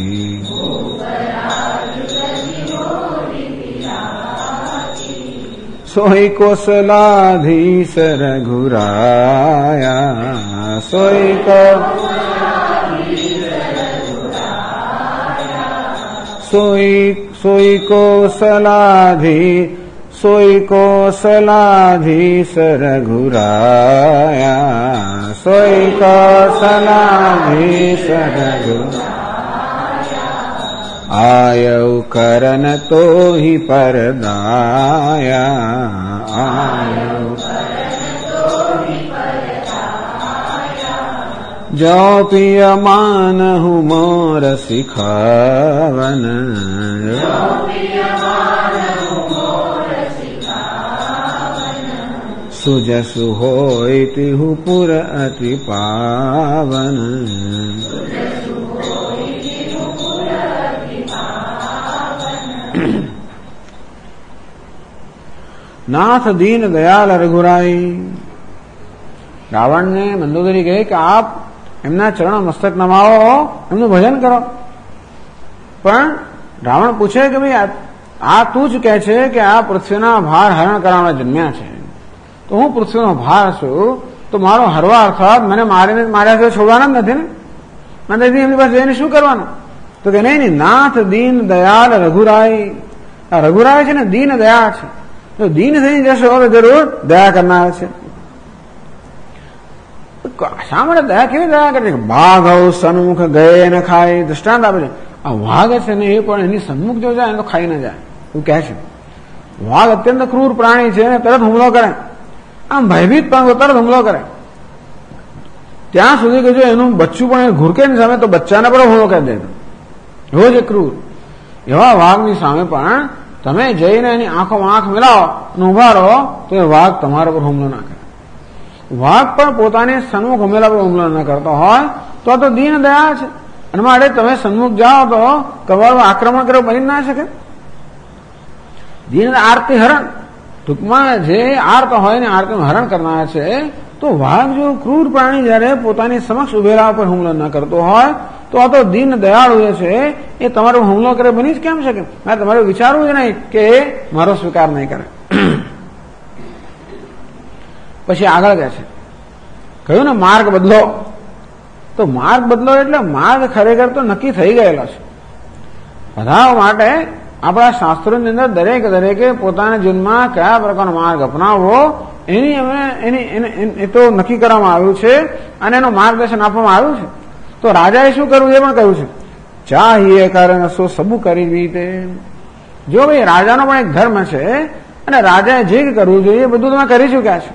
सोई कौशलाधीश रघुराया, सोई कौशलाधीश रघुराया, सोई कौशलाधीश रघुराया, आयौ करन तो ही परदाया, आयौ जो पिय मानहु मोर सिखावन, सुजसु होय तिहु पुर अति पावन, નાથ દીન દયાલ રઘુરાઈ. રાવણને મંદોદરી કહે કે આપ એમના ચરણ મસ્તક નમાવો, એમનું ભજન કરો. પણ રાવણ પૂછે કે ભાઈ આ તું જ કહે છે કે આ પૃથ્વીના ભાર હરણ કરવાના જન્મ્યા છે, તો હું પૃથ્વીનો ભાર છું, તો મારો હરવા અર્થાત મને માર્યા છે છોડવાના જ નથી ને, મને એમની પાસે જઈને શું કરવાનું? તો કે નહીં, નાથ દીન દયાલ રઘુરાય. આ રઘુરાય છે ને દીન દયા છે, તો દીન થઈ જશો તો જરૂર દયા કરનાર છે. શા માટે દયા કેવી દયા કરે છે? બાઘ સન્મુખ ગયે ન ખાય. દૃષ્ટાંત આપે છે, આ વાઘ છે ને એ પણ એની સન્મુખ જો જાય તો ખાઈ ન જાય એવું કહે છે. વાઘ અત્યંત ક્રૂર પ્રાણી છે ને તરત હુમલો કરે, આમ ભયભીત પણ તરત હુમલો કરે. ત્યાં સુધી કે જો એનું બચ્ચું પણ ઘૂરકે ની સામે તો બચ્ચાને પણ હુમલો કરી દે, એવો જ ક્રૂર. એવા વાઘની સામે પણ તમે જઈને એની આંખોમાં આંખ મિલાવો અને ઉભા રહો તો એ વાઘ તમારા પર હુમલો ના કરે. વાઘ પણ પોતાની સન્મુખ હુમેલા પર હુમલો ન કરતો હોય તો દીન દયા છે. અને માટે તમે સન્મુખ જાઓ તો કવાળમાં આક્રમણ કરવા બની ના શકે. દીન આરતી હરણ, ટૂંકમાં જે આર્ત હોય ને આરતીનું હરણ કરનાર છે. તો વાઘ જો ક્રૂર પ્રાણી જયારે પોતાની સમક્ષ ઉભેલા પર હુમલો ન કરતો હોય તો દીન દયાળુ જે છે એ તમારો હુમલો કરે બની જ કેમ શકે? મારે તમારે વિચારવું જ નહીં કે મારો સ્વીકાર નહીં કરે. પછી આગળ કહે છે, કહ્યું ને માર્ગ બદલો. તો માર્ગ બદલો એટલે માર્ગ ખરેખર તો નક્કી થઈ ગયેલો છે બધા માટે. આપણા શાસ્ત્રોની અંદર દરેકે પોતાના જીવનમાં કયા પ્રકારનો માર્ગ અપનાવવો એ તો નક્કી કરવામાં આવ્યું છે અને એનું માર્ગદર્શન આપવામાં આવ્યું છે. તો રાજાએ શું કરવું એ પણ કહ્યું છે, ચાહીએ કારણ શું સબુ કરી રીતે. જો ભાઈ રાજાનો પણ એક ધર્મ છે અને રાજાએ જે કરવું જોઈએ એ બધું તમે કરી ચુક્યા છો.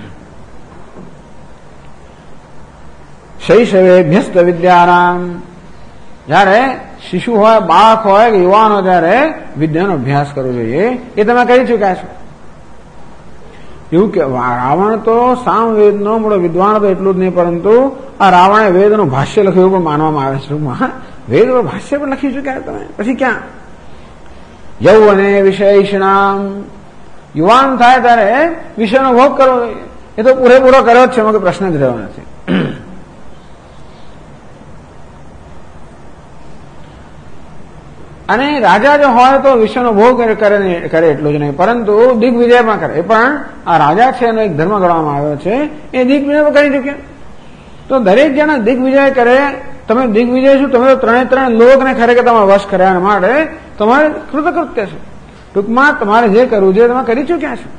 શૈશવે ભ્યસ્ત વિદ્યારામ, જયારે શિશુ હોય, બાળક હોય કે યુવાનો જયારે વિદ્યાનો અભ્યાસ કરવો જોઈએ એ તમે કરી ચુક્યા છો. એવું કે રાવણ તો સામવેદનો મોટો વિદ્વાન હતો એટલું જ નહીં, પરંતુ આ રાવણે વેદનું ભાષ્ય લખ્યું એવું પણ માનવામાં આવે છે. વેદ ભાષ્ય પણ લખી ચુક્યા તમે, પછી ક્યાં? યૌવને વિષયિષણામ, યુવાન થાય ત્યારે વિષયનો ભોગ કરવો જોઈએ. એ તો પૂરેપૂરો કર્યો જ છે, એમાં કોઈ પ્રશ્ન જ રહ્યો નથી. અને રાજા જો હોય તો વિશ્વનો ભોગ કરે એટલું જ નહીં, પરંતુ દિગ્વિજય પણ કરે. એ પણ આ રાજા છે એનો એક ધર્મ ગણવામાં આવ્યો છે, એ દિગ્વિજય પણ કરી ચુક્યા. તો દરેક જણા દિગ્વિજય કરે. તમે દિગ્વિજય શું? તમે તો ત્રણે લોકને ખરેખર તમે વશ કર્યા માટે તમારે કૃતકૃત્ય છે. ટૂંકમાં તમારે જે કરવું છે તમે કરી ચુક્યા છો.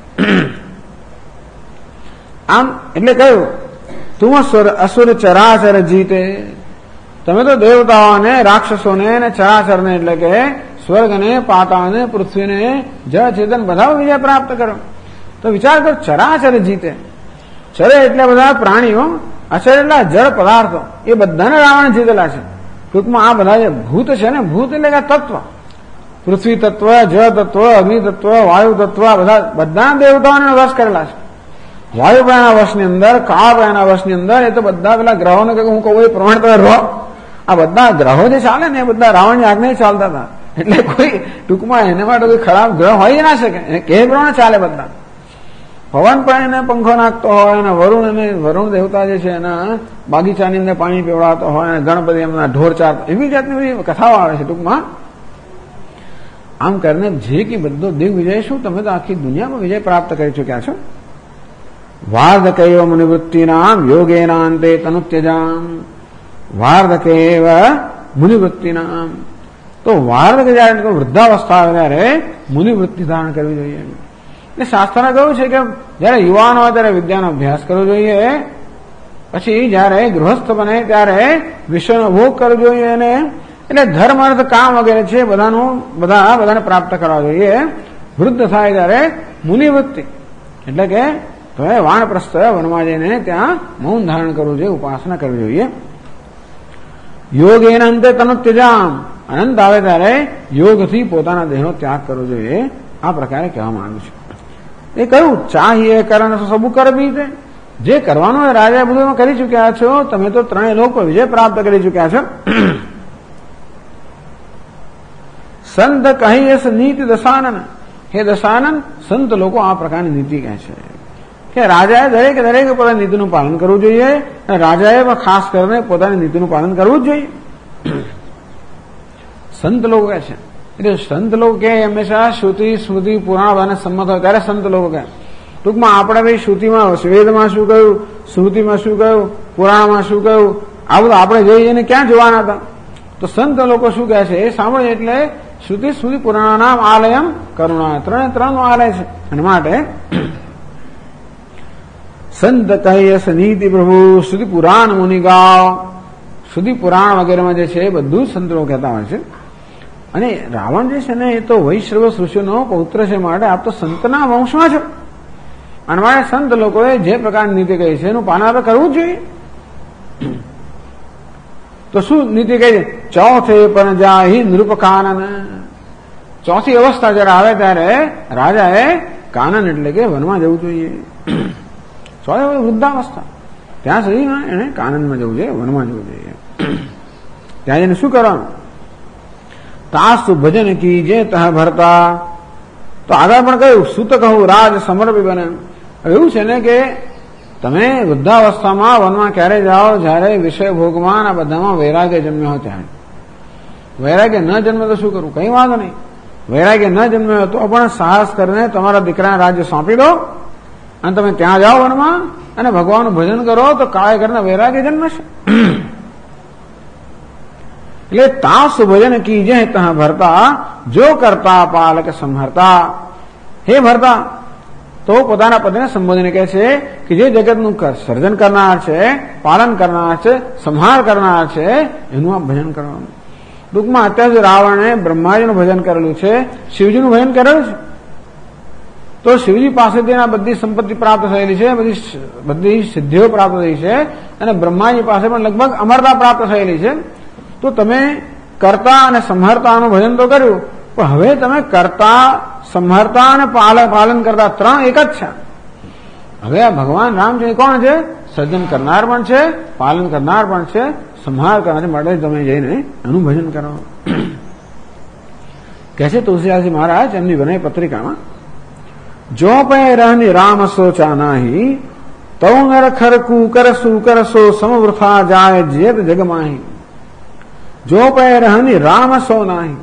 આમ એટલે કહ્યું, તું અસુર ચરાચર જીતે. તમે તો દેવતાઓને, રાક્ષસોને અને ચરાચરને એટલે કે સ્વર્ગને, પાતાળને, પૃથ્વીને, જળ ચેતન બધા વિજય પ્રાપ્ત કરો. તો વિચાર કરો, ચરાચર જીતે. ચરે એટલે બધા પ્રાણીઓ, અચર એટલે જળ પદાર્થો, એ બધાને રાવણ જીતેલા છે. ટૂંકમાં આ બધા જે ભૂત છે ને, ભૂત એટલે કે તત્વ, પૃથ્વી તત્વ, જળ તત્વ, અગ્નિ તત્વ, વાયુ તત્વ, બધા દેવતાઓને વશ કરેલા છે. વાયુ ભાઈના વશની અંદર, કાળ ભાઈના વશની અંદર, એ તો બધા પેલા ગ્રહોને હું કહું એ પ્રમાણે તમે રહો. આ બધા ગ્રહો જે ચાલે ને એ બધા રાવણની આજ્ઞા ચાલતા હતા. એટલે કોઈ ટૂંકમાં એને માટે કોઈ ખરાબ ગ્રહ હોય ના શકે, કે પ્રમાણે ચાલે બધા. પવન પણ એને પંખો નાખતો હોય અને વરુણ દેવતા જે છે એના બાગીચાની અંદર પાણી પીવડાવતો હોય અને ગણપતિ એમના ઢોર ચારતો, એવી જાતની બધી કથાઓ આવે છે. ટૂંકમાં આમ કરીને જે કે બધો દિગ્વિજય શું, તમે તો આખી દુનિયામાં વિજય પ્રાપ્ત કરી ચુક્યા છો. વાર્ધકૈવ મુનિવૃત્તિનામ યોગેનાંતે તનુત્યજામ. વાર્ધકૈવ મુનિવૃત્તિનામ, તો વાર્ધક જયારે વૃદ્ધાવસ્થા આવે ત્યારે મુનિવૃત્તિ ધારણ કરવી જોઈએ. એટલે શાસ્ત્રને કહ્યું છે કે જયારે યુવાન હોય ત્યારે વિદ્યાનો અભ્યાસ કરવો જોઈએ, પછી જયારે ગૃહસ્થ બને ત્યારે વિશ્વનો ભોગ કરવો જોઈએ. અને એટલે ધર્મ, અર્થ, કામ વગેરે છે બધાને પ્રાપ્ત કરવા જોઈએ. વૃદ્ધ થાય ત્યારે મુનિવૃત્તિ એટલે કે તમે વાણપ્રસ્થ વનમાં જઈને ત્યાં મૌન ધારણ કરવું જોઈએ, ઉપાસના કરવી જોઈએ. યોગ એના અંતે તનુત્યજામ, અનંત આવે ત્યારે યોગથી પોતાના દેહનો ત્યાગ કરવો જોઈએ. આ પ્રકારે કહેવામાં આવ્યું છે. એ કહ્યું, ચાહીએ કારણ સબુ કરવી છે. જે કરવાનું હોય રાજા બધું કરી ચુક્યા છો. તમે તો ત્રણેય લોક પર વિજય પ્રાપ્ત કરી ચુક્યા છો. સંત કહી નીતિ દશાનન, હે દશાનન, સંત લોકો આ પ્રકારની નીતિ કહે છે કે રાજાએ દરેક પોતાની નીતિનું પાલન કરવું જોઈએ, અને રાજાએ ખાસ કરીને પોતાની નીતિનું પાલન કરવું જ જોઈએ. સંત લોકો કહે છે. એટલે સંત લોકો કે હંમેશા શ્રુતિ સ્મૃતિ પુરાણ અને સંમત હોય ત્યારે સંત લોકો કહે. ટૂંકમાં આપણે ભાઈ શ્રુતિમાં વેદમાં શું કહ્યું, સ્મૃતિમાં શું કહ્યું, પુરાણમાં શું કહ્યું, આ બધું આપણે જઈને ક્યાં જોવાના હતા. તો સંત લોકો શું કહે છે એ સાંભળે એટલે શ્રુતિ સ્મૃતિ પુરાણાનામ આલયમ કરુણા, ત્રણ આલય છે. અને માટે સંત કહે નીતિ પ્રભુ શ્રુતિ પુરાણ મુનિ ગાવ, શ્રુતિ પુરાણ વગેરેમાં જે છે એ બધું સંત લોકો કહેતા હોય છે. અને રાવણ જે છે ને એ તો વૈશ્રવ ઋષિનો પૌત્ર છે, માટે આપ તો સંતના વંશમાં છો. અને માટે સંત લોકોએ જે પ્રકારની નીતિ કહી છે એનું પાલન કરવું જ જોઈએ. તો શું નીતિ કહી છે? ચોથે પણ જાહી નૃપકાનન, ચોથી અવસ્થા જયારે આવે ત્યારે રાજાએ કાનન એટલે કે વનમાં જવું જોઈએ. ચોથી વૃદ્ધાવસ્થા, ત્યાં સુધી એને કાનનમાં જવું જોઈએ, વનમાં જવું જોઈએ. ત્યાં જઈને શું કરવાનું? તાસ્તુ ભજન કી જે તહ ભરતા. તો આગળ પણ કહ્યું સુત કહું રાજ સમર્પી બને. એવું છે ને કે તમે વૃદ્ધાવસ્થામાં વનમાં ક્યારે જાઓ? જયારે વિષય ભોગમાં આ બધામાં વૈરાગ્ય જન્મ્યો હોય ત્યારે. વૈરાગ્ય ન જન્મે તો શું કરવું? કઈ વાંધો નહીં. વૈરાગ્ય ન જન્મ્યો તો પણ સાહસ કરીને તમારા દીકરાને રાજ્ય સોંપી દો અને તમે ત્યાં જાઓ વનમાં અને ભગવાનનું ભજન કરો તો કાળે કરીને વૈરાગ્ય જન્મશે. એટલે તાસ ભજન કી જે તહ ભરતા, જો કરતા પાલક સંહરતા. હે ભરતા, તો પોતાના પતિને સંબોધીને કહે છે કે જે જગતનું સર્જન કરનાર છે, પાલન કરનાર છે, સંહાર કરનાર છે, એનું આ ભજન કરવાનું. ટૂંકમાં અત્યાર સુધી રાવણે બ્રહ્માજીનું ભજન કરેલું છે, શિવજીનું ભજન કરેલું છે. તો શિવજી પાસેથી આ બધી સંપત્તિ પ્રાપ્ત થયેલી છે, બધી સિદ્ધિઓ પ્રાપ્ત થઈ છે, અને બ્રહ્માજી પાસે પણ લગભગ અમરતા પ્રાપ્ત થયેલી છે. તો તમે કરતા અને સંહર્તાનું ભજન તો કર્યું, પણ હવે તમે કરતા, સંહર્તા અને પાલન કરતા ત્રણ એક જ છે. હવે આ ભગવાન રામચંદ્ર કોણ છે? સર્જન કરનાર પણ છે, પાલન કરનાર પણ છે, સંહાર કરનાર માટે તમે જઈને એનું ભજન કરો. કહે છે તુલસીદાસજી મહારાજ એમની વિનય પત્રિકામાં, જો પે રહની રામ સોચા નાહી, તૌ નર ખર કુકર સુકર સો સમવૃથા જાય જેત જગમાહી. જો પે રહની રામ સો નાહી.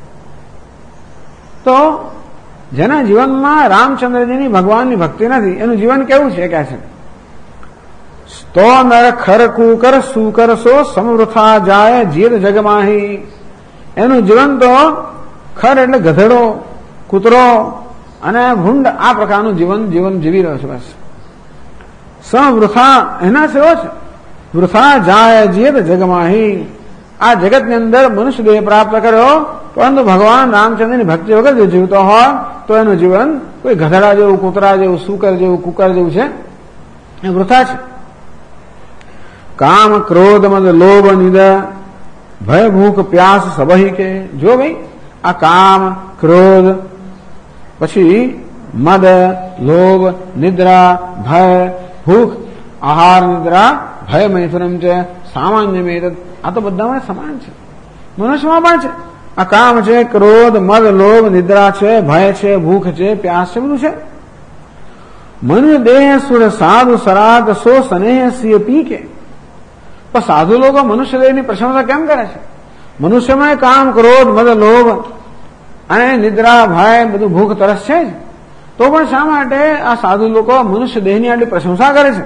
તો જેના જીવનમાં રામચંદ્રજીની ભગવાનની ભક્તિ નથી એનું જીવન કેવું છે કે છે? તો નર ખર કુકર સુકર સો સમવૃથા જાય જીત જગમાહી. એનું જીવન તો ખર એટલે ગધેડો, કૂતરો અને ભૂંડ આ પ્રકારનું જીવન જીવી રહ્યો છે. બસ સમવૃથા એના સેવો છે. વૃથા જાય જીત જગમાહી. આ જગતની અંદર મનુષ્ય દેહ પ્રાપ્ત કર્યો, પરંતુ ભગવાન રામચંદ્રની ભક્તિ વગર જો જીવતો હોય તો એનું જીવન કોઈ ગધેડા જેવું, કૂતરા જેવું, સુકર જેવું, કુકર જેવું છે, એ વૃથા છે. કામ ક્રોધ મદ લોભ નિદ ભય ભૂખ પ્યાસ સબહી કે. જો ભાઈ આ કામ, ક્રોધ, પછી મદ, લોભ, નિદ્રા, ભય, ભૂખ, આહાર, નિદ્રા, ભય મૈથુનમ છે, સામાન્ય મેદ, આ તો બધામાં સમાન છે, મનુષ્યમાં પણ છે. આ કામ છે, ક્રોધ, મદ, લોભ, નિદ્રા છે, ભય છે, ભૂખ છે, પ્યાસ છે, બધું છે. મન દેહ સુર સાધુ સરાગ સો સ્નેહ સિંહ પી કે. પણ સાધુ લોકો મનુષ્ય દેહની પ્રશંસા કેમ કરે છે? મનુષ્યમાં કામ, ક્રોધ, મદ, લોભ અને નિદ્રા, ભય, બધું ભૂખ, તરસ છે જ. તો પણ શા માટે આ સાધુ લોકો મનુષ્ય દેહની આટલી પ્રશંસા કરે છે?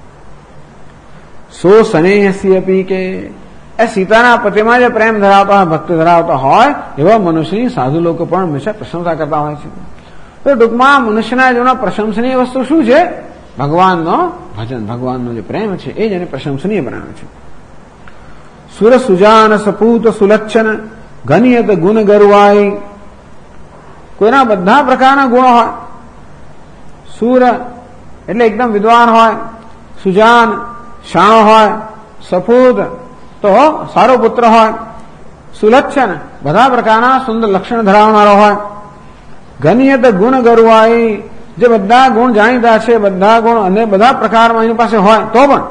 સો સ્નેહ સિંહ પી કે. એ સીતાના પતિમાં જે પ્રેમ ધરાવતા હોય, ભક્તિ ધરાવતા હોય એવા મનુષ્યની સાધુ લોકો પણ હંમેશા પ્રશંસા કરતા હોય છે. તો ટૂંકમાં મનુષ્યના જીવનમાં પ્રશંસનીય વસ્તુ શું છે? ભગવાનનો ભજન, ભગવાનનો જે પ્રેમ છે એ જ એને પ્રશંસનીય બનાવે છે. સુર સુજાન સપૂત સુલક્ષણ ઘનિયત ગુણ ગરુવાઈ. કોઈના બધા પ્રકારના ગુણો હોય. સુર એટલે એકદમ વિદ્વાન હોય, સુજાન શાણો હોય, સપૂત તો સારો પુત્ર હોય, સુલક્ષણ બધા પ્રકારના સુંદર લક્ષણ ધરાવનારો હોય, ઘનિયત ગુણ ગરુવાઈ જે બધા ગુણ જાણીતા છે, બધા ગુણ અને બધા પ્રકારમાં એની પાસે હોય તો પણ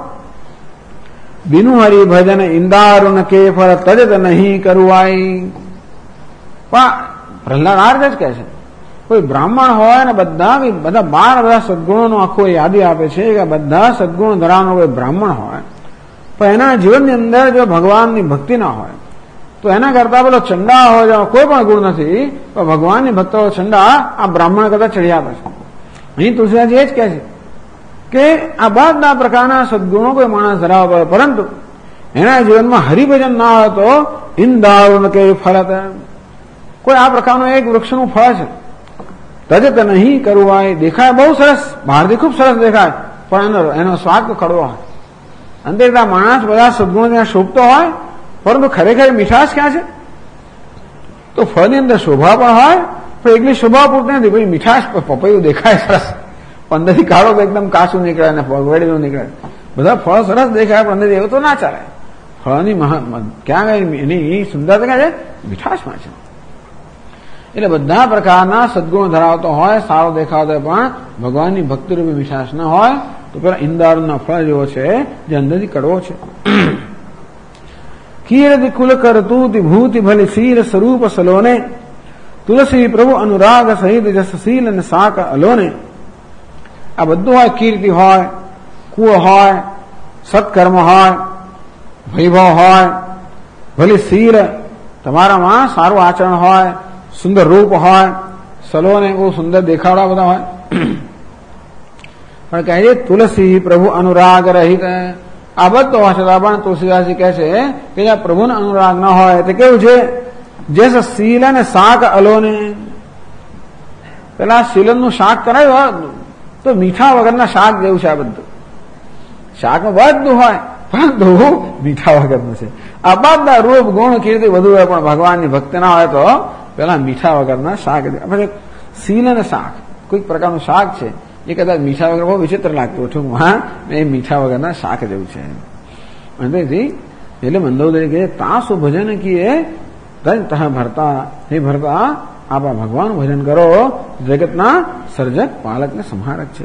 બિનુ હરિ ભજન ઇન્દારુન કેફર તજત નહીં કરુવાઈ. પણ પ્રહલાદ જ કહે છે કોઈ બ્રાહ્મણ હોય ને બધા 12 બધા સદગુણોનો આખો યાદી આપે છે કે બધા સદગુણો ધરાવવાનો કોઈ બ્રાહ્મણ હોય પણ એના જીવનની અંદર જો ભગવાનની ભક્તિ ના હોય તો એના કરતા પેલો ચંડા હોય જેમાં કોઈ પણ ગુણ નથી તો ભગવાનની ભક્તો ચંડા આ બ્રાહ્મણ કરતા ચડી આપે છે. અહીં તુલસીદાસજી એ જ કહે છે કે આ બધા પ્રકારના સદગુણો કોઈ માણસ ધરાવતો હોય પરંતુ એના જીવનમાં હરિભજન ના હોય તો ઇન્દારુણ કે ફળત કોઈ આ પ્રકારનું એક વૃક્ષનું ફળ છે તજત નહીં કરવાય દેખાય બહુ સરસ બહારથી ખૂબ સરસ દેખાય પણ એનો સ્વાદ તો કડવો હોય. અંતે માણસ બધા સદગુણો ત્યાં શોભતો હોય પરંતુ ખરેખર મીઠાશ ક્યાં છે તો ફળની અંદર શોભા પણ હોય પણ એકલી શોભા પૂરતી નથી ભાઈ મીઠાશ પપૈયું દેખાય સરસ અંદરથી કાળો એકદમ કાચું નીકળે અને વેડેલું નીકળે બધા ફળ સરસ દેખાય પણ અંદરથી એવું તો ના ચાલે. ફળની ક્યાં ગઈ એની સુંદરતા ક્યાં છે મીઠાશમાં છે. એટલે બધા પ્રકારના સદગુણો ધરાવતો હોય સારો દેખાતો હોય પણ ભગવાનની ભક્તિરૂપી મીઠાશ ના હોય તો પેલા ઇન્દારુના ફળ જેવો છે જે અંદરથી કડવો છે. કીર્તિ કુલ કરતું ભૂતિ ભલે શીલ સ્વરૂપ સલોને તુલસી પ્રભુ અનુરાગ સહિત જસશીલ અને શાક અલોને. આ બધું હોય કીર્તિ હોય કુળ હોય સત્કર્મ હોય વૈભવ હોય ભલે શીલ તમારામાં સારું આચરણ હોય સુંદર રૂપ હોય સલોને બહુ સુંદર દેખાડા બધા હોય પણ કહે છે તુલસી પ્રભુ અનુરાગ રહિત આ બધો હોય છતાં પણ તુલસીદાસજી કહે છે કે જ્યાં પ્રભુનો અનુરાગ ન હોય તે કેવું છે જેસ શીલ અને શાક અલોને. પેલા શીલનનું શાક કરાયું તો મીઠા વગરના શાક જેવું છે. આ બધું શાકમાં બધું હોય પરંતુ મીઠા વગરનું છે. આ બધા રૂપ ગુણ કીર્તિ બધું હોય પણ ભગવાનની ભક્તિ ના હોય તો પેલા મીઠા વગરના શાક. શીલ અને શાક કોઈક પ્રકારનું શાક છે એ કદાચ મીઠા વગર બહુ વિચિત્ર લાગતું હતું હા એ મીઠા વગરના શાક જેવું છે. એટલે મંદોદરી કહે તાસુ ભજન કીએ તહ ભરતા હે ભરતા આપ ભગવાન ભજન કરો જગતના સર્જક પાલક ને સંહારક છે.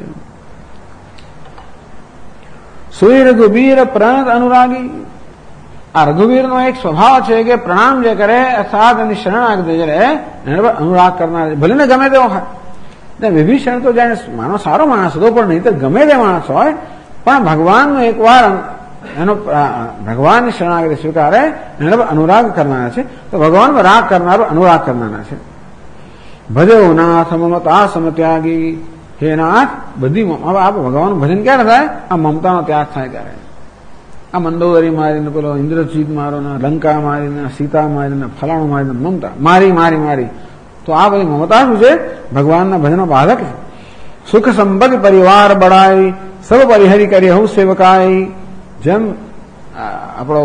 સુઈ રઘુવીર પ્રણત અનુરાગી. આ રઘુવીરનો એક સ્વભાવ છે કે પ્રણામ જે કરે અર્થાત એની શરણાગતિ જે રહે એને પર અનુરાગ કરનાર ભલે ને ગમે તેવો હોય. વિભીષણ તો જાણે માનો સારો માણસ હતો પણ નહીં તો ગમે તે માણસ હોય પણ ભગવાનનો એકવાર એનો ભગવાનની શરણાગતિ સ્વીકારે એના પર અનુરાગ કરનારા છે તો ભગવાનમાં રાગ કરનારો અનુરાગ કરનારા છે. ભજો નાથ મમતા સમત્યાગી. હે નાથ બધી આપ ભગવાનનું ભજન ક્યારે થાય આ મમતાનો ત્યાગ થાય ત્યારે. આ મંદોદરી મારીને પેલો ઇન્દ્રજીત મારો ને લંકા મારીને સીતા મારીને ફલાણું મારીને મમતા મારી મારી મારી તો આ બધી મમતા શું છે ભગવાનના ભજનો બાધક છે. સુખ સંપત્તિ પરિવાર બળાઈ સબ પરિહરી કરી હું સેવકાઈ. જેમ આપણો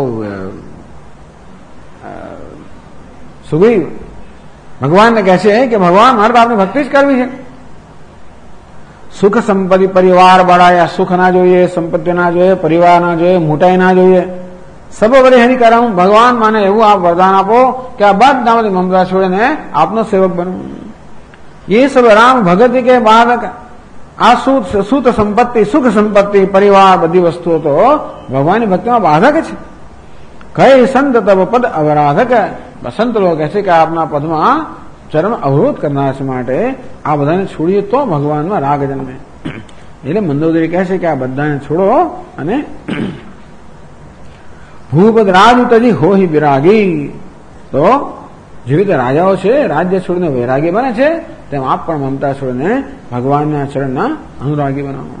સુગ્રીવ ભગવાનને કહે છે કે ભગવાન મારે તો આપની ભક્તિ જ કરવી છે. સુખ સંપત્તિ પરિવાર બળાયા સુખ ના જોઈએ સંપત્તિ ના જોઈએ પરિવાર ના જોઈએ મોટાઈ ના જોઈએ સબ પરિહરી કરાવું ભગવાન મને એવું આપ વરદાન આપો કે આ બધામાંથી મમતા છોડીને આપનો સેવક બનવું. એ સબ રામ ભગત કે બાધક. આ સુત સંપત્તિ સુખ સંપત્તિ પરિવાર બધી વસ્તુઓ તો ભગવાનની ભક્તિમાં બાધક છે. કઈ સંત તબ પદ અવરાધક. સંત લોકો કહે છે કે આપના પદમાં ચરણ અવરોધ કરનાર છે માટે આ બધાને છોડીએ તો ભગવાનમાં રાગ જન્મે. એટલે મંદોદરી કહે છે કે આ બધાને છોડો અને ભૂપદ રાજ તજી હોહી વિરાગી. તો જેવી રીતે રાજાઓ છે રાજ્ય છોડીને વૈરાગી બને છે તેમ આપ પણ મમતા છોડીને ભગવાનના ચરણના અનુરાગી બનાવો.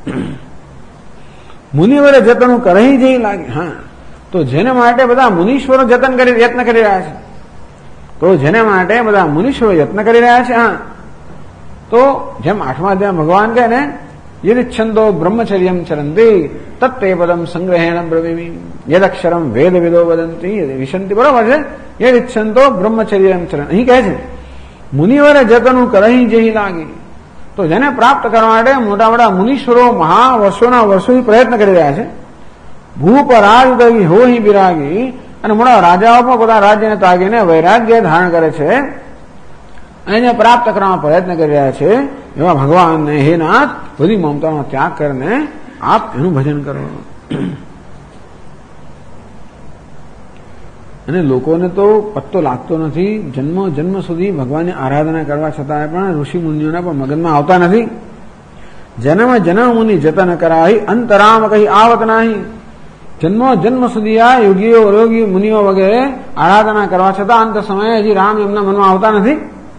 મુનિવરે જતન કરહી જઈ લાગે. હા તો જેને માટે બધા મુનીશ્વરો જતન કરી યત્ન કરી રહ્યા છે તો જેને માટે બધા મુનીશ્વરો યત્ન કરી રહ્યા છે હા તો જેમ 8મા અધ્યાય ભગવાન કહે ને યદિચ્છંતો બ્રહ્મચર્યમ ચરંતી તત્તે પદમ સંગ્રહેણ બ્રવીમી યદક્ષરમ વેદ વિદો વદંતી વિશંતિ. બરોબર છે યદિચ્છંતો બ્રહ્મચર્યમ ચરણ. અહીં કહે છે મુનિવરે જતનું કરહી જઈ લાગી. તો જેને પ્રાપ્ત કરવા માટે મોટા મોટા મુનીશ્વરો વર્ષોના વર્ષોથી પ્રયત્ન કરી રહ્યા છે. ભૂપ રાજ દવી હોહી વિરાગી. અને મોટા રાજાઓ પણ પોતાના રાજ્યને તાગીને વૈરાગ્ય ધારણ કરે છે એને પ્રાપ્ત કરવાનો પ્રયત્ન કરી રહ્યા છે એવા ભગવાનને હે નાથ બધી મમતાનો ત્યાગ કરીને આપ એનું ભજન કરો. અને લોકોને તો પત્તો લાગતો નથી. જન્મ સુધી ભગવાનની આરાધના કરવા છતાં પણ ઋષિ મુનિઓના પણ મગજમાં આવતા નથી. જન્મ મુનિ જતન કરાઈ અંતરામ કહી આવત નહીં. જન્મ સુધી આ યોગી મુનિઓ વગેરે આરાધના કરવા છતાં અંત સમયે હજી રામ એમના મનમાં આવતા નથી.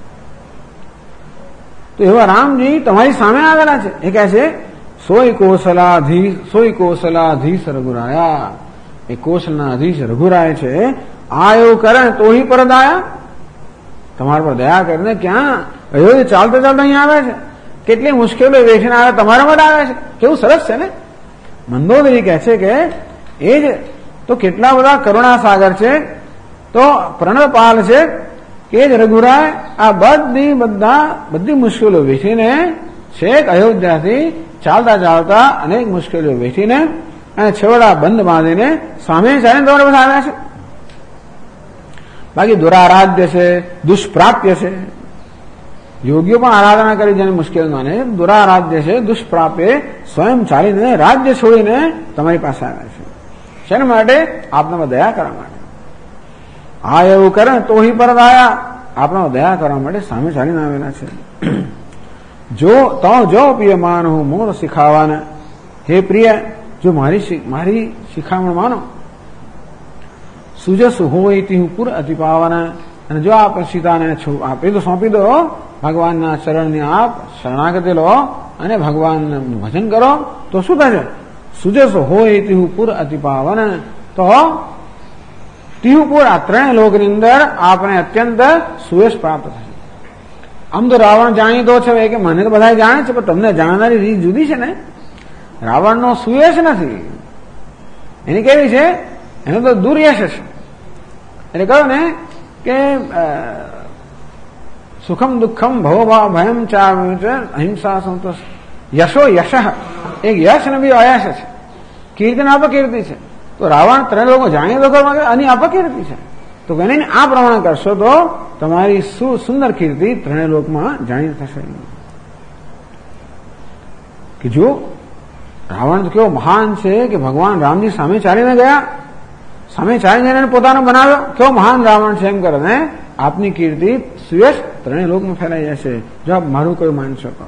તો એવા રામજી તમારી સામે આવેલા છે. એ કહે છે સોય કોસલાધીશ રઘુરાયા. એ કોશલના અધીશ રઘુરાય છે. આ એવું કરે તો હી પર દયા. તમારા પર દયા કરીને ક્યાં અયોધ્યા ચાલતા અહીંયા આવે છે. કેટલી મુશ્કેલીઓ વેઠીને આવે, તમારા માટે આવે છે. કેવું સરસ છે ને. મંદોદરી કહે છે કે એ જ તો કેટલા બધા કરુણા સાગર છે, તો પ્રણવપાલ છે કે જ રઘુરાય આ બધી મુશ્કેલીઓ વેઠીને છેક અયોધ્યાથી ચાલતા અનેક મુશ્કેલીઓ વેઠીને અને છેવડા બંધ બાંધીને સામે ચાલીને તમારે બધા આવ્યા છે. બાકી દુરારાધ્ય છે, દુષ્પ્રાપ્ય છે. યોગીઓ પણ આરાધના કરી જેને મુશ્કેલ માને. દુરારાધ્ય છે, દુષ્પ્રાપ્ય સ્વયં ચાલીને રાજ્ય છોડીને તમારી પાસે આવ્યા છે. શેના માટે? આપનામાં દયા કરવા માટે. આ એવું કરે તો હી પર દયા. આપનામાં દયા કરવા માટે સામે ચાલીને આવેલા છે. જો પ્રિય માન હું મોર શીખાવાના. હે પ્રિય, જો મારી શિખામણ માનો. સુજસ હોય તે પૂર અતિ પાવાના. અને જો આપ સીતાને આપી દો, સોંપી દો, ભગવાનના ચરણની આપ શરણાગતિ લો અને ભગવાનનું ભજન કરો તો શું થશે? સુજસ હોય તેવું પૂર અતિ પાવન. તો તિહુપુર આ ત્રણેય લોકની અંદર આપણે અત્યંત સુયશ પ્રાપ્ત થશે. આમ તો રાવણ જાણીતો છે કે મને તો બધા જાણે છે, પણ તમને જાણનારી રીત જુદી છે ને. રાવણનો સુયશ નથી, એની કેવી છે? એનો તો દુર્યશ છે. એટલે કહ્યું ને કે સુખમ દુઃખમ ભવભાવ ભયમ ચા અહિંસા સંતોષ યશો યશ. એક યશ ને બી અયશ છે. કીર્તિ ને અપકીર્તિ છે. તો રાવણ ત્રણ લોકો જાણીએ તો આની અપકીર્તિ છે. તો એને આ પ્રમાણે કરશો તો તમારી સુંદર કીર્તિ ત્રણેય લોકમાં જાણી થશે. કે જો રાવણ તો કેવો મહાન છે કે ભગવાન રામજી સામે ચાલીને ગયા, સામે ચાલીને એને પોતાનો બનાવ્યો. કેવો મહાન રાવણ છે એમ કરે ને આપની કીર્તિ સુયશ ત્રણેય લોકમાં ફેલાઈ જશે જો આપ મારું કોઈ માનશો તો.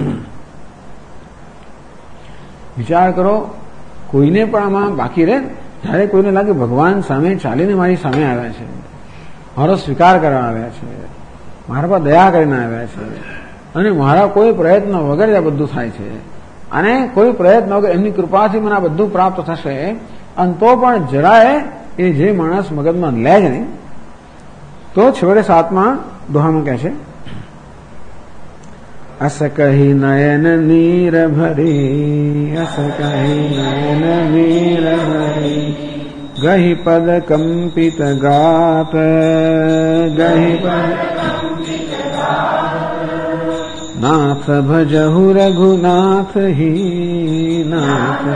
વિચાર કરો, કોઈને પણ આમાં બાકી રહે. જયારે કોઈને લાગે ભગવાન સામે ચાલીને મારી સામે આવ્યા છે, મારો સ્વીકાર કરવા આવ્યા છે, મારા પર દયા કરીને આવ્યા છે, અને મારા કોઈ પ્રયત્ન વગર આ બધું થાય છે, અને કોઈ પ્રયત્ન વગર એમની કૃપાથી મને આ બધું પ્રાપ્ત થશે, અને તો પણ જરાય એ જે માણસ મગજમાં લે જ નહીં, તો છેવટે 7મા દોહામાં કહે છે અસ કહી નયન નીર ભરી, અસ કહી નયન નીર ભરી, ગહી પદ કંપિત ગાત, ગહી પદ નાથ ભજહુ રઘુનાથ હી, નાથ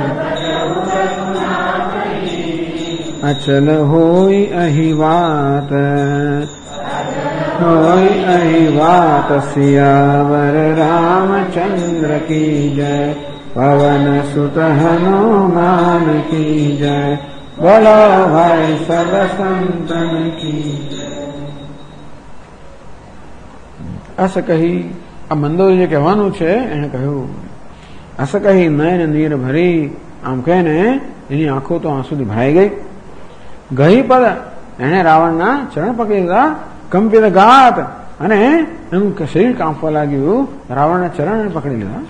અચલ હોય અહી વાત, હોય અહી વાત, સિયાવર રામચંદ્ર કી જય, પવન સુત હનુમાન કી જય, બોલો ભાઈ સબ સંતન કી. અસ કહી, આ મંદોદરી જે કહેવાનું છે એને કહ્યું અસ કહી નયન નીર ભરી. આમ કહીને એની આંખો તો આંસુથી ભરાઈ ગઈ. ગહી પદ, એને રાવણના ચરણ પકડી લીધા. કંપિત ગાત, અને એનું શરીર કાંપવા લાગ્યું. રાવણના ચરણ પકડી લીધા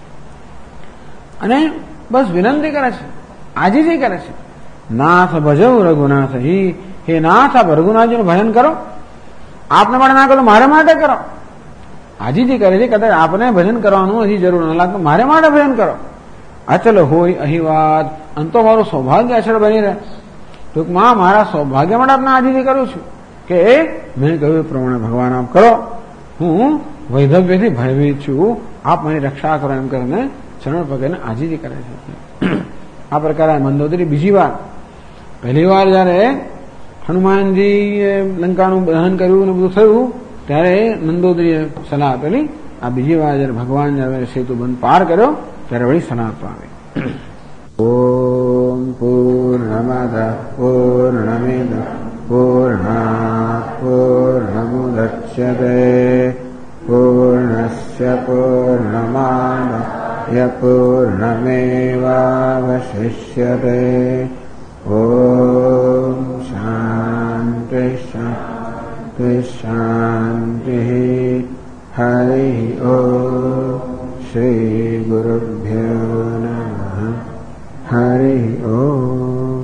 અને બસ વિનંતી કરે છે, આજીજી કરે છે. નાથ ભજવ રઘુનાથ હી, હે નાથ આપ રઘુનાથજીનું ભજન કરો. આપને માટે ના કરો, મારે માટે કરો. આજીજી કરે છે. કદાચ આપને ભજન કરવાનું હજી જરૂર ન લાગતું, મારે માટે ભજન કરો. અચલ હોય અહીં વાત, અંતો મારું સૌભાગ્ય અચલ બની રહે. ટૂંકમાં મારા સૌભાગ્ય માટે આપને આજીજી કરું છું કે મેં કહ્યું એ પ્રમાણે ભગવાન આપ કરો. હું વૈધવ્યથી ભયભીત છું, આપ મારી રક્ષા કરો એમ કરીને ચરણ પકડીને આજીજી કરે છે. આ પ્રકારે મંદોદરી બીજી વાર, પહેલી વાર જયારે હનુમાનજી લંકાનું દહન કર્યું ને બધું થયું ત્યારે મંદોદરીએ સલાહ આપેલી. આ બીજી વાર જયારે ભગવાન જયારે સેતુ બંધ પાર કર્યો ત્યારે વળી સલાહ આપવા આવી. ઓમ પૂર્ણમદ પૂર્ણમિદ પૂર્ણાત પૂર્ણમુદચ્યતે પૂર્ણસ્ય પૂર્ણમાદાય પૂર્ણમેવાવશિષ્યતે. ઓમ શાંતિ શાંતિ શાંતિ. હરિ ઓમ. શ્રી ગુરુભ્યો નમઃ. હરિ ઓમ.